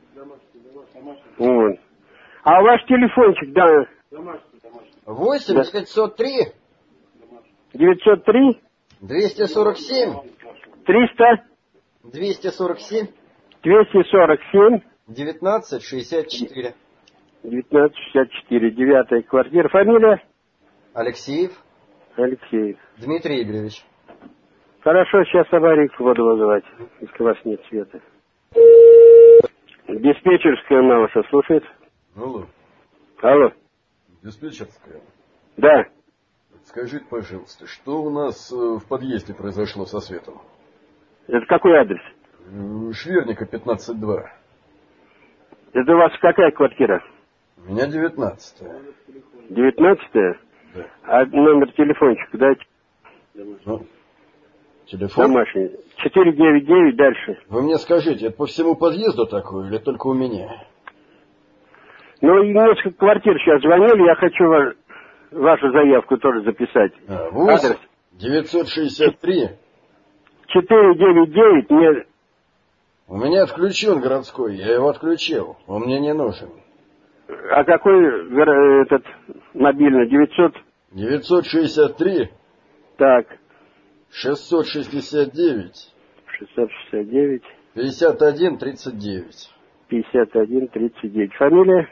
Вот. А ваш телефончик, да? восемь Да. девятьсот три девятьсот три двести сорок семь триста двести сорок семь двести сорок семь девятнадцать шестьдесят четыре. девятнадцать шестьдесят четыре. Девятая квартира. Фамилия? Алексеев Алексеев. Дмитрий Игоревич. Хорошо, сейчас аварийку буду вызывать, если у вас нет света. Диспетчерская Малыша слушает. Алло. Алло. Диспетчерская. Да. Скажите, пожалуйста, что у нас в подъезде произошло со светом? Это какой адрес? Шверника пятнадцать два. Это у вас какая квартира? У меня девятнадцатая. Девятнадцатая? Да. А номер телефончика дайте. Ну, телефон? Домашний. четыре девять девять дальше. Вы мне скажите, это по всему подъезду такое или только у меня? Ну, и несколько квартир сейчас звонили, я хочу ва- вашу заявку тоже записать. А, вот. Адрес. девятьсот шестьдесят три. четыре девять девять, мне... У меня отключен городской, я его отключил. Он мне не нужен. А какой гор- этот мобильный? девятьсот? девятьсот шестьдесят три. Так. шестьсот шестьдесят девять. шестьсот шестьдесят девять. пятьдесят один тридцать девять. пятьдесят один тридцать девять. Фамилия?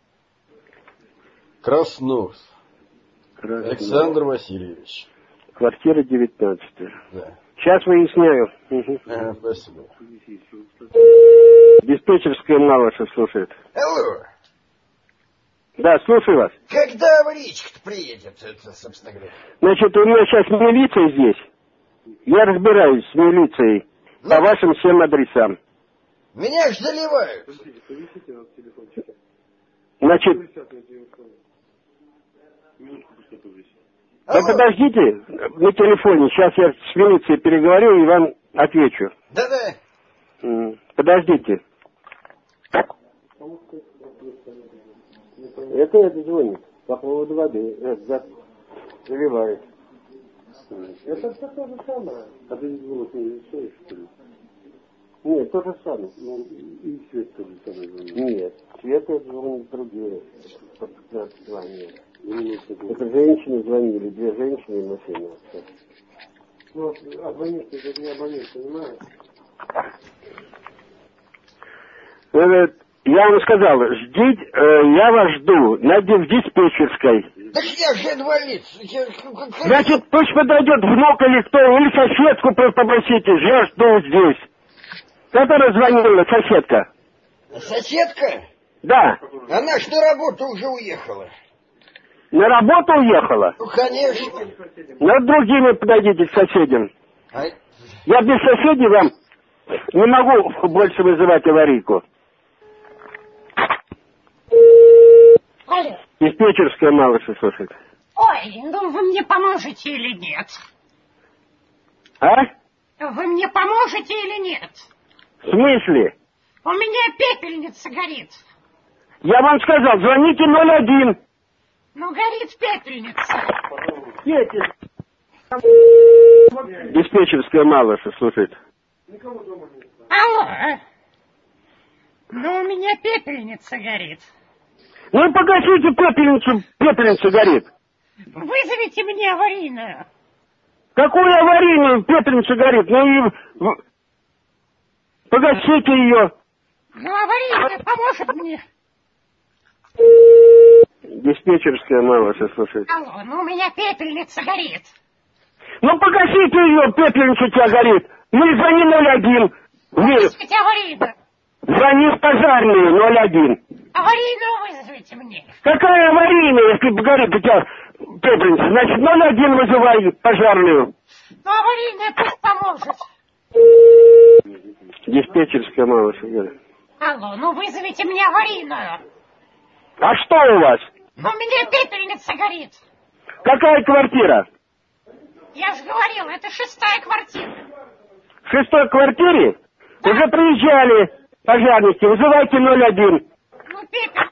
Краснов. Краснов. Александр Васильевич. Квартира девятнадцатая. Да. Сейчас выясняю. Угу. Ага, спасибо. Диспетчерская Малыша слушает. Алло. Да, слушаю вас. Когда аварийка-то приедет, это, собственно говоря? Значит, у меня сейчас милиция здесь. Я разбираюсь с милицией Ну, по вашим всем адресам. меня ж заливают. Значит, Да подождите на телефоне, сейчас я с милицией переговорю и вам отвечу. Да-да. Подождите. Это это звонит по поводу воды. Это заливает. Это все то же самое. А ты звонок не решаешь, что ли? Нет, то же самое. Ну, и Свет то же самое звонит. Нет, Света звонит другие. По пятнадцать два нет. Это женщины звонили, две женщины и машина. Ну, абонент, это не абонент, понимаешь? Я вам сказал, ждите, э, я вас жду, на, в диспетчерской. Так я же инвалид. Я... Значит, пусть подойдет внук или кто, или соседку попросите, я жду здесь. Которая звонила, соседка? Соседка? Да. Она ж на работу уже уехала. На работу уехала? Ну, конечно. Ну, другими подойдите к соседям. А... Я без соседей вам не могу больше вызывать аварийку. Алло. Диспетчерская Малышева слушает. Ой, ну вы мне поможете или нет? А? Вы мне поможете или нет? В смысле? У меня пепельница горит. Я вам сказал, звоните ноль один. Ну, горит пепельница. Диспетчерская Малышева слушает. Алло. Ну, у меня пепельница горит. Ну, погасите пепельницу, пепельница горит. Вызовите мне аварийную. Какую аварийную? Пепельница горит. Ну и погасите ее. Ну, аварийная поможет мне. Диспетчерская Малышева слушает. Алло, ну у меня пепельница горит. Ну, погасите ее, пепельница у тебя горит. Ну и звони ноль один. Вызвите аварийную. Звони в пожарную ноль один. Аварийную вызовите мне. Какая аварийная, если горит у тебя пепельница? Значит, ноль один вызывай пожарную. Ну, аварийная пусть поможет. Диспетчерская Малышева. Алло, ну вызовите мне аварийную. А что у вас? Ну, у меня пепельница горит. Какая квартира? Я же говорил, это шестая квартира. В шестой квартире? Да. Уже приезжали пожарники. Вызывайте ноль один. Ну, пепель.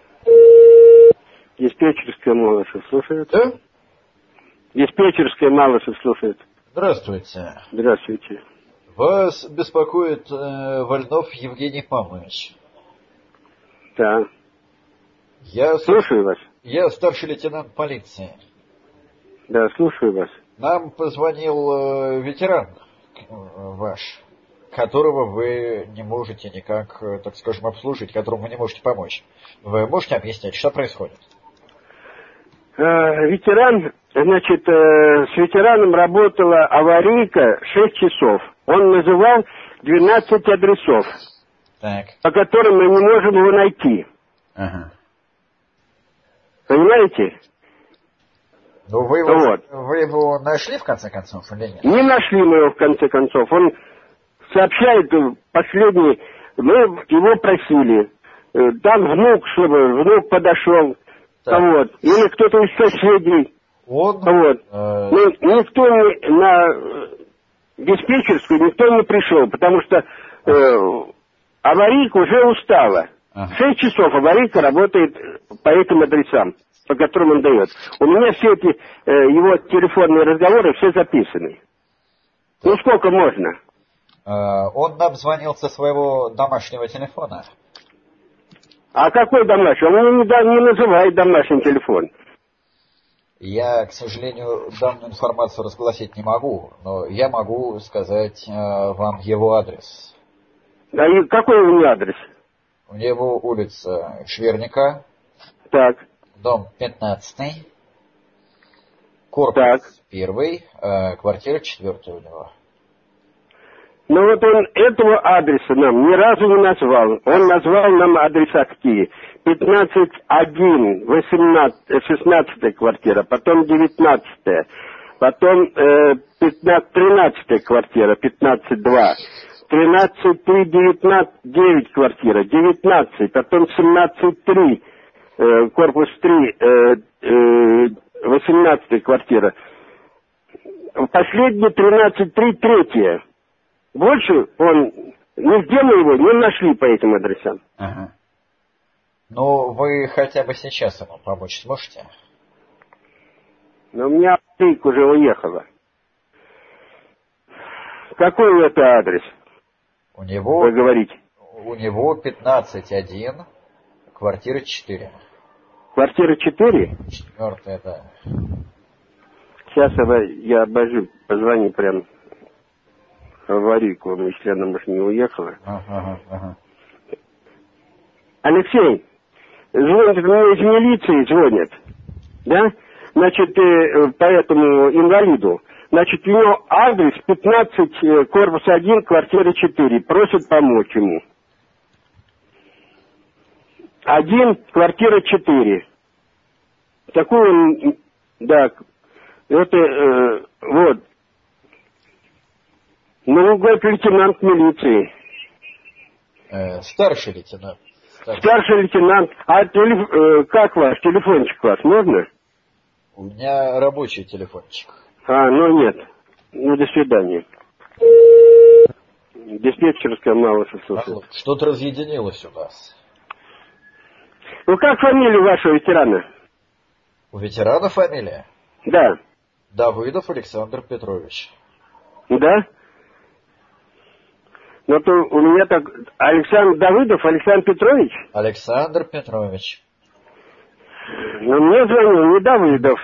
Диспетчерская Малышева слушает. Да? Диспетчерская Малышева слушает. Здравствуйте. Здравствуйте. Вас беспокоит э, Вольнов Евгений Павлович. Да. Я слушаю вас. Я старший лейтенант полиции. Да, слушаю вас. Нам позвонил э, ветеран э, ваш, которого вы не можете никак, э, так скажем, обслужить, которому вы не можете помочь. Вы можете объяснить, что происходит? Э, ветеран, значит, э, с ветераном работала аварийка шесть часов. Он называл двенадцать адресов, так. по которым мы не можем его найти. Ага. Понимаете? Ну, вы его, вот. вы его нашли, в конце концов, или нет? Не нашли мы его, в конце концов. Он сообщает, последний, мы его просили. Там внук, чтобы внук подошел. Так. Вот. Или кто-то из соседей. Он? Вот. Э... Ну, никто не, на диспетчерскую никто не пришел, потому что э, аварийка уже устала. Ага. Шесть часов аварийка работает по этим адресам, по которым он дает. У меня все эти э, его телефонные разговоры все записаны. Ну сколько можно? Э, он нам звонил со своего домашнего телефона. А какой домашний? Он не, не называет домашний телефон. Я, к сожалению, данную информацию разгласить не могу, но я могу сказать э, вам его адрес. А и какой у него адрес? У него улица Шверника. Так. Дом пятнадцатый. Корпус так. первый. Э, квартира четвертая у него. Ну вот он этого адреса нам ни разу не назвал. Он назвал нам адреса какие. пятнадцать один, восемнадцать, шестнадцатая квартира, потом девятнадцатая, потом э, пятнадцать, тринадцатая квартира, пятнадцать два, тринадцать три, девятнадцать, девять квартира, девятнадцать, потом семнадцать три, э, корпус три, э, э, восемнадцатая квартира. Последний тринадцать три, третья. Больше он, нигде мы его не нашли по этим адресам. Ага. Ну, вы хотя бы сейчас ему помочь сможете? Но у меня аптека уже уехала. Какой это адрес? У него... Вы говорите? У него пятнадцать один, квартира четыре. Квартира четыре? Четвертая, да. Сейчас я обожу, позвони прям в аварийку, если она, может, не уехала. Ага, ага. Алексей, звонят мне из милиции, звонят, да? Значит, э, по этому инвалиду. Значит, у него адрес пятнадцать, корпус один, квартира четыре. Просят помочь ему. Один, квартира четыре. Такой он, да, это, э, вот. Ну, говорит, лейтенант милиции. Э, старший лейтенант. Старший, старший лейтенант. А телеф... э, как ваш, телефончик ваш, можно? У меня рабочий телефончик. А, ну нет. Ну, до свидания. Диспетчерская Малышев слушает. Что-то разъединилось у нас. Ну, как фамилия вашего ветерана? У ветерана фамилия? Да. Давыдов Александр Петрович. Да? Ну, то у меня так... Александр Давыдов Александр Петрович? Александр Петрович. Ну, мне звонил не Давыдов.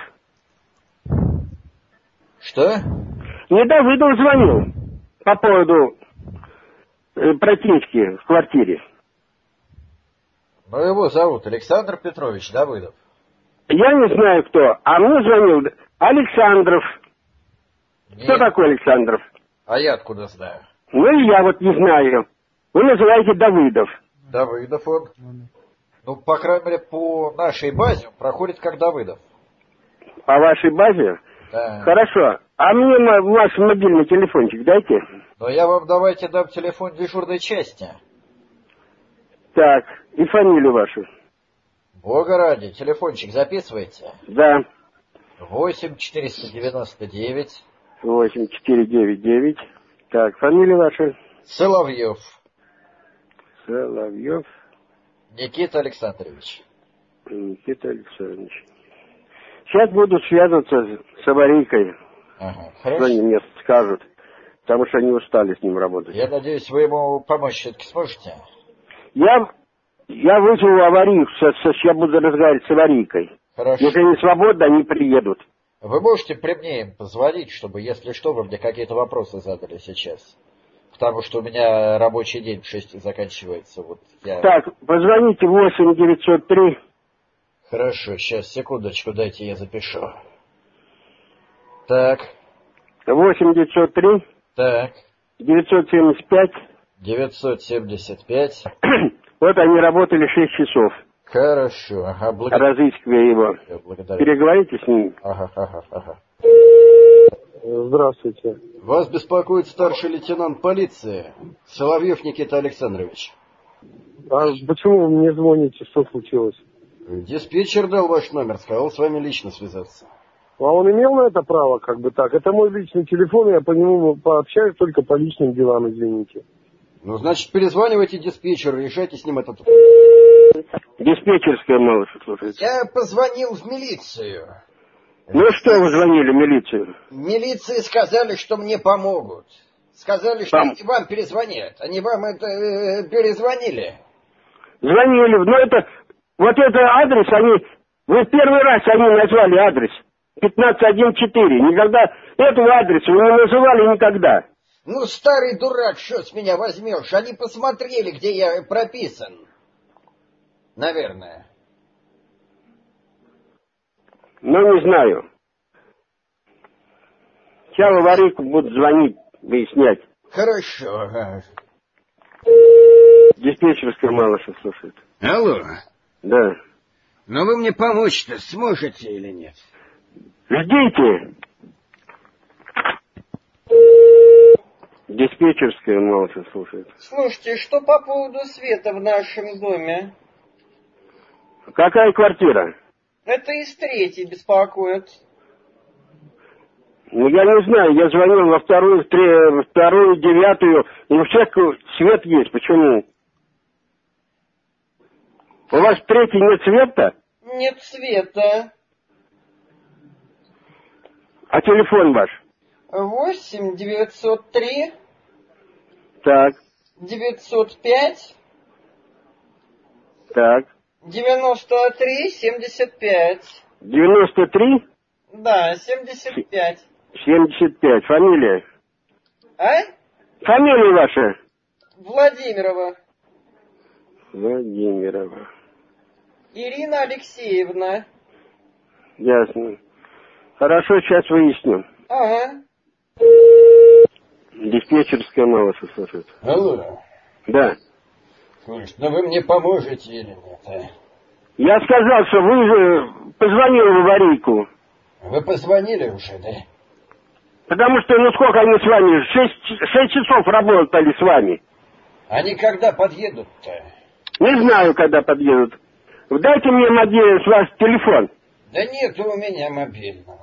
Что? Не Давыдов звонил по поводу э, протечки в квартире. Ну, его зовут Александр Петрович Давыдов. Я не знаю кто, а мне звонил Александров. Нет. Кто такой Александров? А я откуда знаю? Ну, и я вот не знаю. Вы называете Давыдов. Давыдов он. Ну, по крайней мере, по нашей базе он проходит как Давыдов. По вашей базе? Да. Хорошо. А мне ваш мобильный телефончик дайте. Но я вам давайте дам телефон дежурной части. Так, и фамилию вашу. Бога ради, телефончик записывайте. Да. восемь четыреста девяносто девять. восемь четыре девять девять. Так, фамилия ваша? Соловьев. Соловьев. Никита Александрович. Никита Александрович. Сейчас буду связываться с аварийкой. Ага, что хорошо. они мне скажут. Потому что они устали с ним работать. Я надеюсь, вы ему помочь все-таки сможете? Я, я вызову аварию. Сейчас я буду разговаривать с аварийкой. Хорошо. Если они свободны, они приедут. Вы можете при мне им позвонить, чтобы, если что, вы мне какие-то вопросы задали сейчас? Потому что у меня рабочий день в шесть заканчивается. Вот я... Так, позвоните восемь девятьсот три. Хорошо, сейчас, секундочку, дайте я запишу. Так. восемь девятьсот три. Так. девятьсот семьдесят пять. девятьсот семьдесят пять. Вот они работали шесть часов. Хорошо, ага, благодарю. Разыскивая его. Благодарю. Переговорите с ним. Ага, ага, ага. Здравствуйте. Вас беспокоит старший лейтенант полиции Соловьев Никита Александрович. А почему вы мне звоните? Что случилось? Диспетчер дал ваш номер, сказал с вами лично связаться. А он имел на это право, как бы так? Это мой личный телефон, я по нему пообщаюсь только по личным делам, извините. Ну, значит, перезванивайте диспетчеру, решайте с ним этот... Диспетчерская Малышев слушает. Я позвонил в милицию. Ну что вы звонили в милицию? Милиции сказали, что мне помогут. Сказали, что Там. они вам перезвонят. Они вам это э, перезвонили. Звонили, но это... Вот это адрес, они... Вы первый раз они назвали адрес. пятнадцать один четыре. Никогда этого адреса вы не называли никогда. Ну, старый дурак, что с меня возьмешь? Они посмотрели, где я прописан. Наверное. Ну, не знаю. Сейчас в аварийку будут звонить, выяснять. Хорошо, ага. Диспетчерская Малышев слушает. Алло. Да. Но вы мне помочь-то сможете или нет? Ждите. Диспетчерская Малышев слушает. Слушайте, что по поводу света в нашем доме? Какая квартира? Это из третьей беспокоит. Ну, я не знаю, я звонил во вторую, в три, во вторую, девятую, и у всех свет есть, почему? У вас в третьей нет света? Нет света. А телефон ваш? Восемь девятьсот три. Так. Девятьсот пять. Так. Девяносто три семьдесят пять. Девяносто три? Да, семьдесят пять. Семьдесят пять. Фамилия? А? Фамилия ваша? Владимирова. Владимирова. Ирина Алексеевна. Ясно. Хорошо, сейчас выясним. Ага. Диспетчерская Малышева слушает. Алло. Да. Слушай, ну вы мне поможете или нет, а? Я сказал, что вы же позвонили в аварийку. Вы позвонили уже, да? Потому что, ну сколько они с вами, шесть, шесть часов работали с вами. Они когда подъедут-то? Не знаю, когда подъедут. Дайте мне мобильный с вас телефон. Да нет у меня мобильного.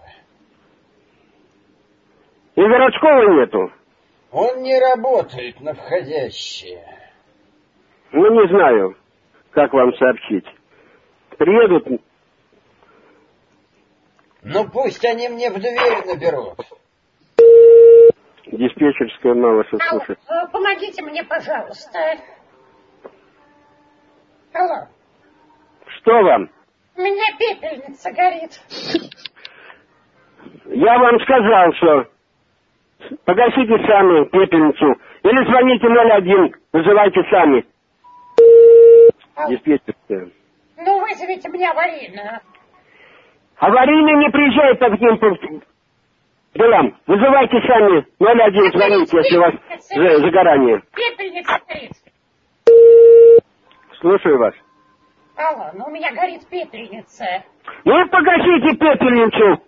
И городского нету? Он не работает на входящие. Ну, не знаю, как вам сообщить. Приедут. Ну, пусть они мне в дверь наберут. Диспетчерская Малышева слушает. Алло, помогите мне, пожалуйста. Алло. Что вам? У меня пепельница горит. Я вам сказал, что погасите сами пепельницу. Или звоните ноль один, вызывайте сами. Алло. Диспетчерская. Ну, вызовите мне аварийную. Аварийный не приезжает по таким делам. Вызывайте сами ноль один, звоните, если у вас загорание. Пепельница горит. Слушаю вас. Алло, ну у меня горит пепельница. Ну и погасите пепельницу.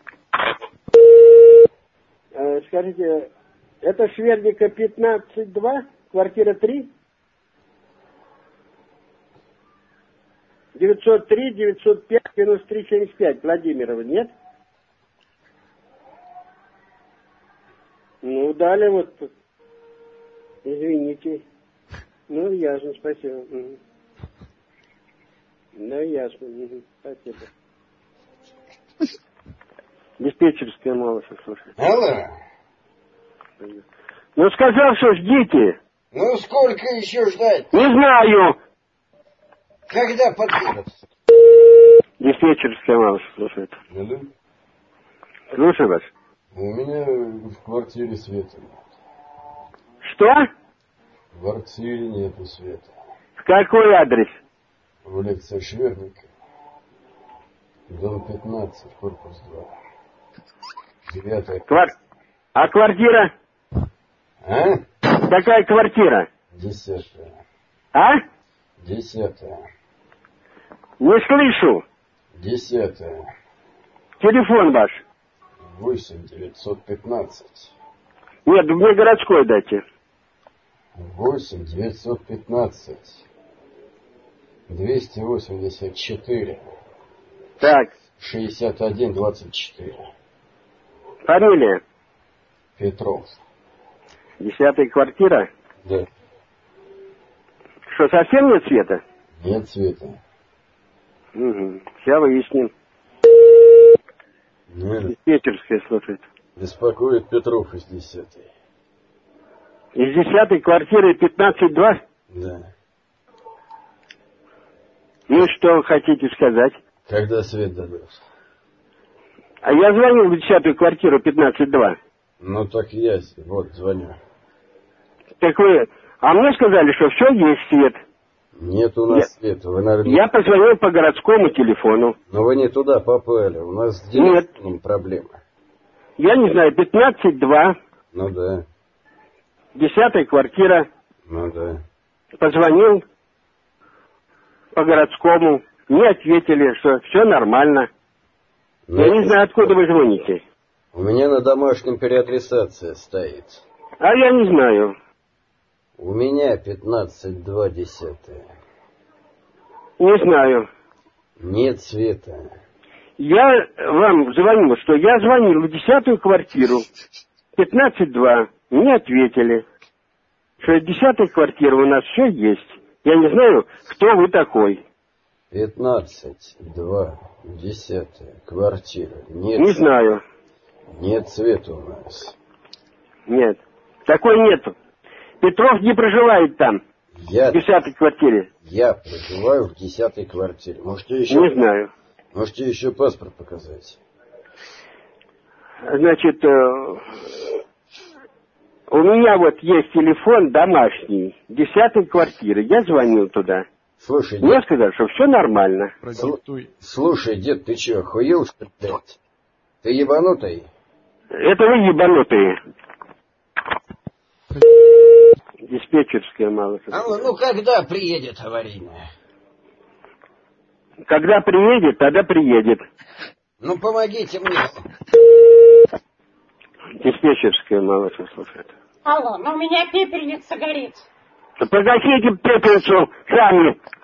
Э, скажите, это Шверника пятнадцать два, квартира три? девятьсот три девятьсот пять девяносто три семьдесят пять, Владимирова, нет? Ну, дали вот. Извините. Ну, ясно, спасибо. Угу. Ну, ясно. Угу. Спасибо. Диспетчерская Малышева, слушай. Алло. Ну, сказал, что ждите. Ну, сколько еще ждать? Не знаю. Когда подъедут? Диспетчерская Малышева, слушает. Алло. Слушай вас. У меня в квартире света нет. Что? В квартире нету света. Какой адрес? Улица Шверника. Дом пятнадцать, корпус два. Девятая. Квар... А квартира? А? Какая квартира? Десятая. А? Десятая. Не слышу. Десятая. Телефон ваш? Восемь девятьсот пятнадцать. Нет, мне городской дайте. Восемь девятьсот пятнадцать. Двести восемьдесят четыре. Так. Шестьдесят один двадцать четыре. Фамилия? Петров. Десятая квартира? Да. Что, совсем нет света? Нет света. Угу. Сейчас выясним. Нет. Диспетчерская слушает. Беспокоит Петров из десятой. Из десятой квартиры пятнадцать два? Да. Ну, что хотите сказать? Когда свет дадут? А я звонил в десятую квартиру пятнадцать два. Ну, так я вот звоню. Так вы... А мне сказали, что все есть свет. Нет у нас Нет. света. Вы, наверное... Я позвонил по городскому телефону. Но вы не туда попали. У нас с телефоном проблема. Я не знаю, пятнадцать два. Ну да. Десятая квартира. Ну да. Позвонил по городскому. Мне ответили, что все нормально. Но я не знаю, откуда вы звоните. У меня на домашнем переадресация стоит. А я не знаю. У меня пятнадцать два десятая. Не знаю. Нет света. Я вам звоню, что я звонил в десятую квартиру, пятнадцать два, мне ответили, что десятая квартира у нас все есть. Я не знаю, кто вы такой. пятнадцать два, десятая квартира. Нет. Не знаю. Нет света у нас. Нет. Такой нету. Петров не проживает там. Я... В десятой квартире. Я проживаю в десятой квартире. Можете еще... Не знаю. Можете еще паспорт показать. Значит, э, у меня вот есть телефон домашний, десятой квартиры. Я звонил туда. Слушай, мне дед... сказали, что все нормально. Продиктуй. Слушай, дед, ты че, охуел, что ли? Ты ебанутый? Это вы ебанутые. Диспетчерская мало. А ну, ну когда приедет аварийная? Когда приедет, тогда приедет. Ну помогите мне. Диспетчерская мало что слушает. Алло, ну у меня пепельница горит. Погасите пепельницу сами.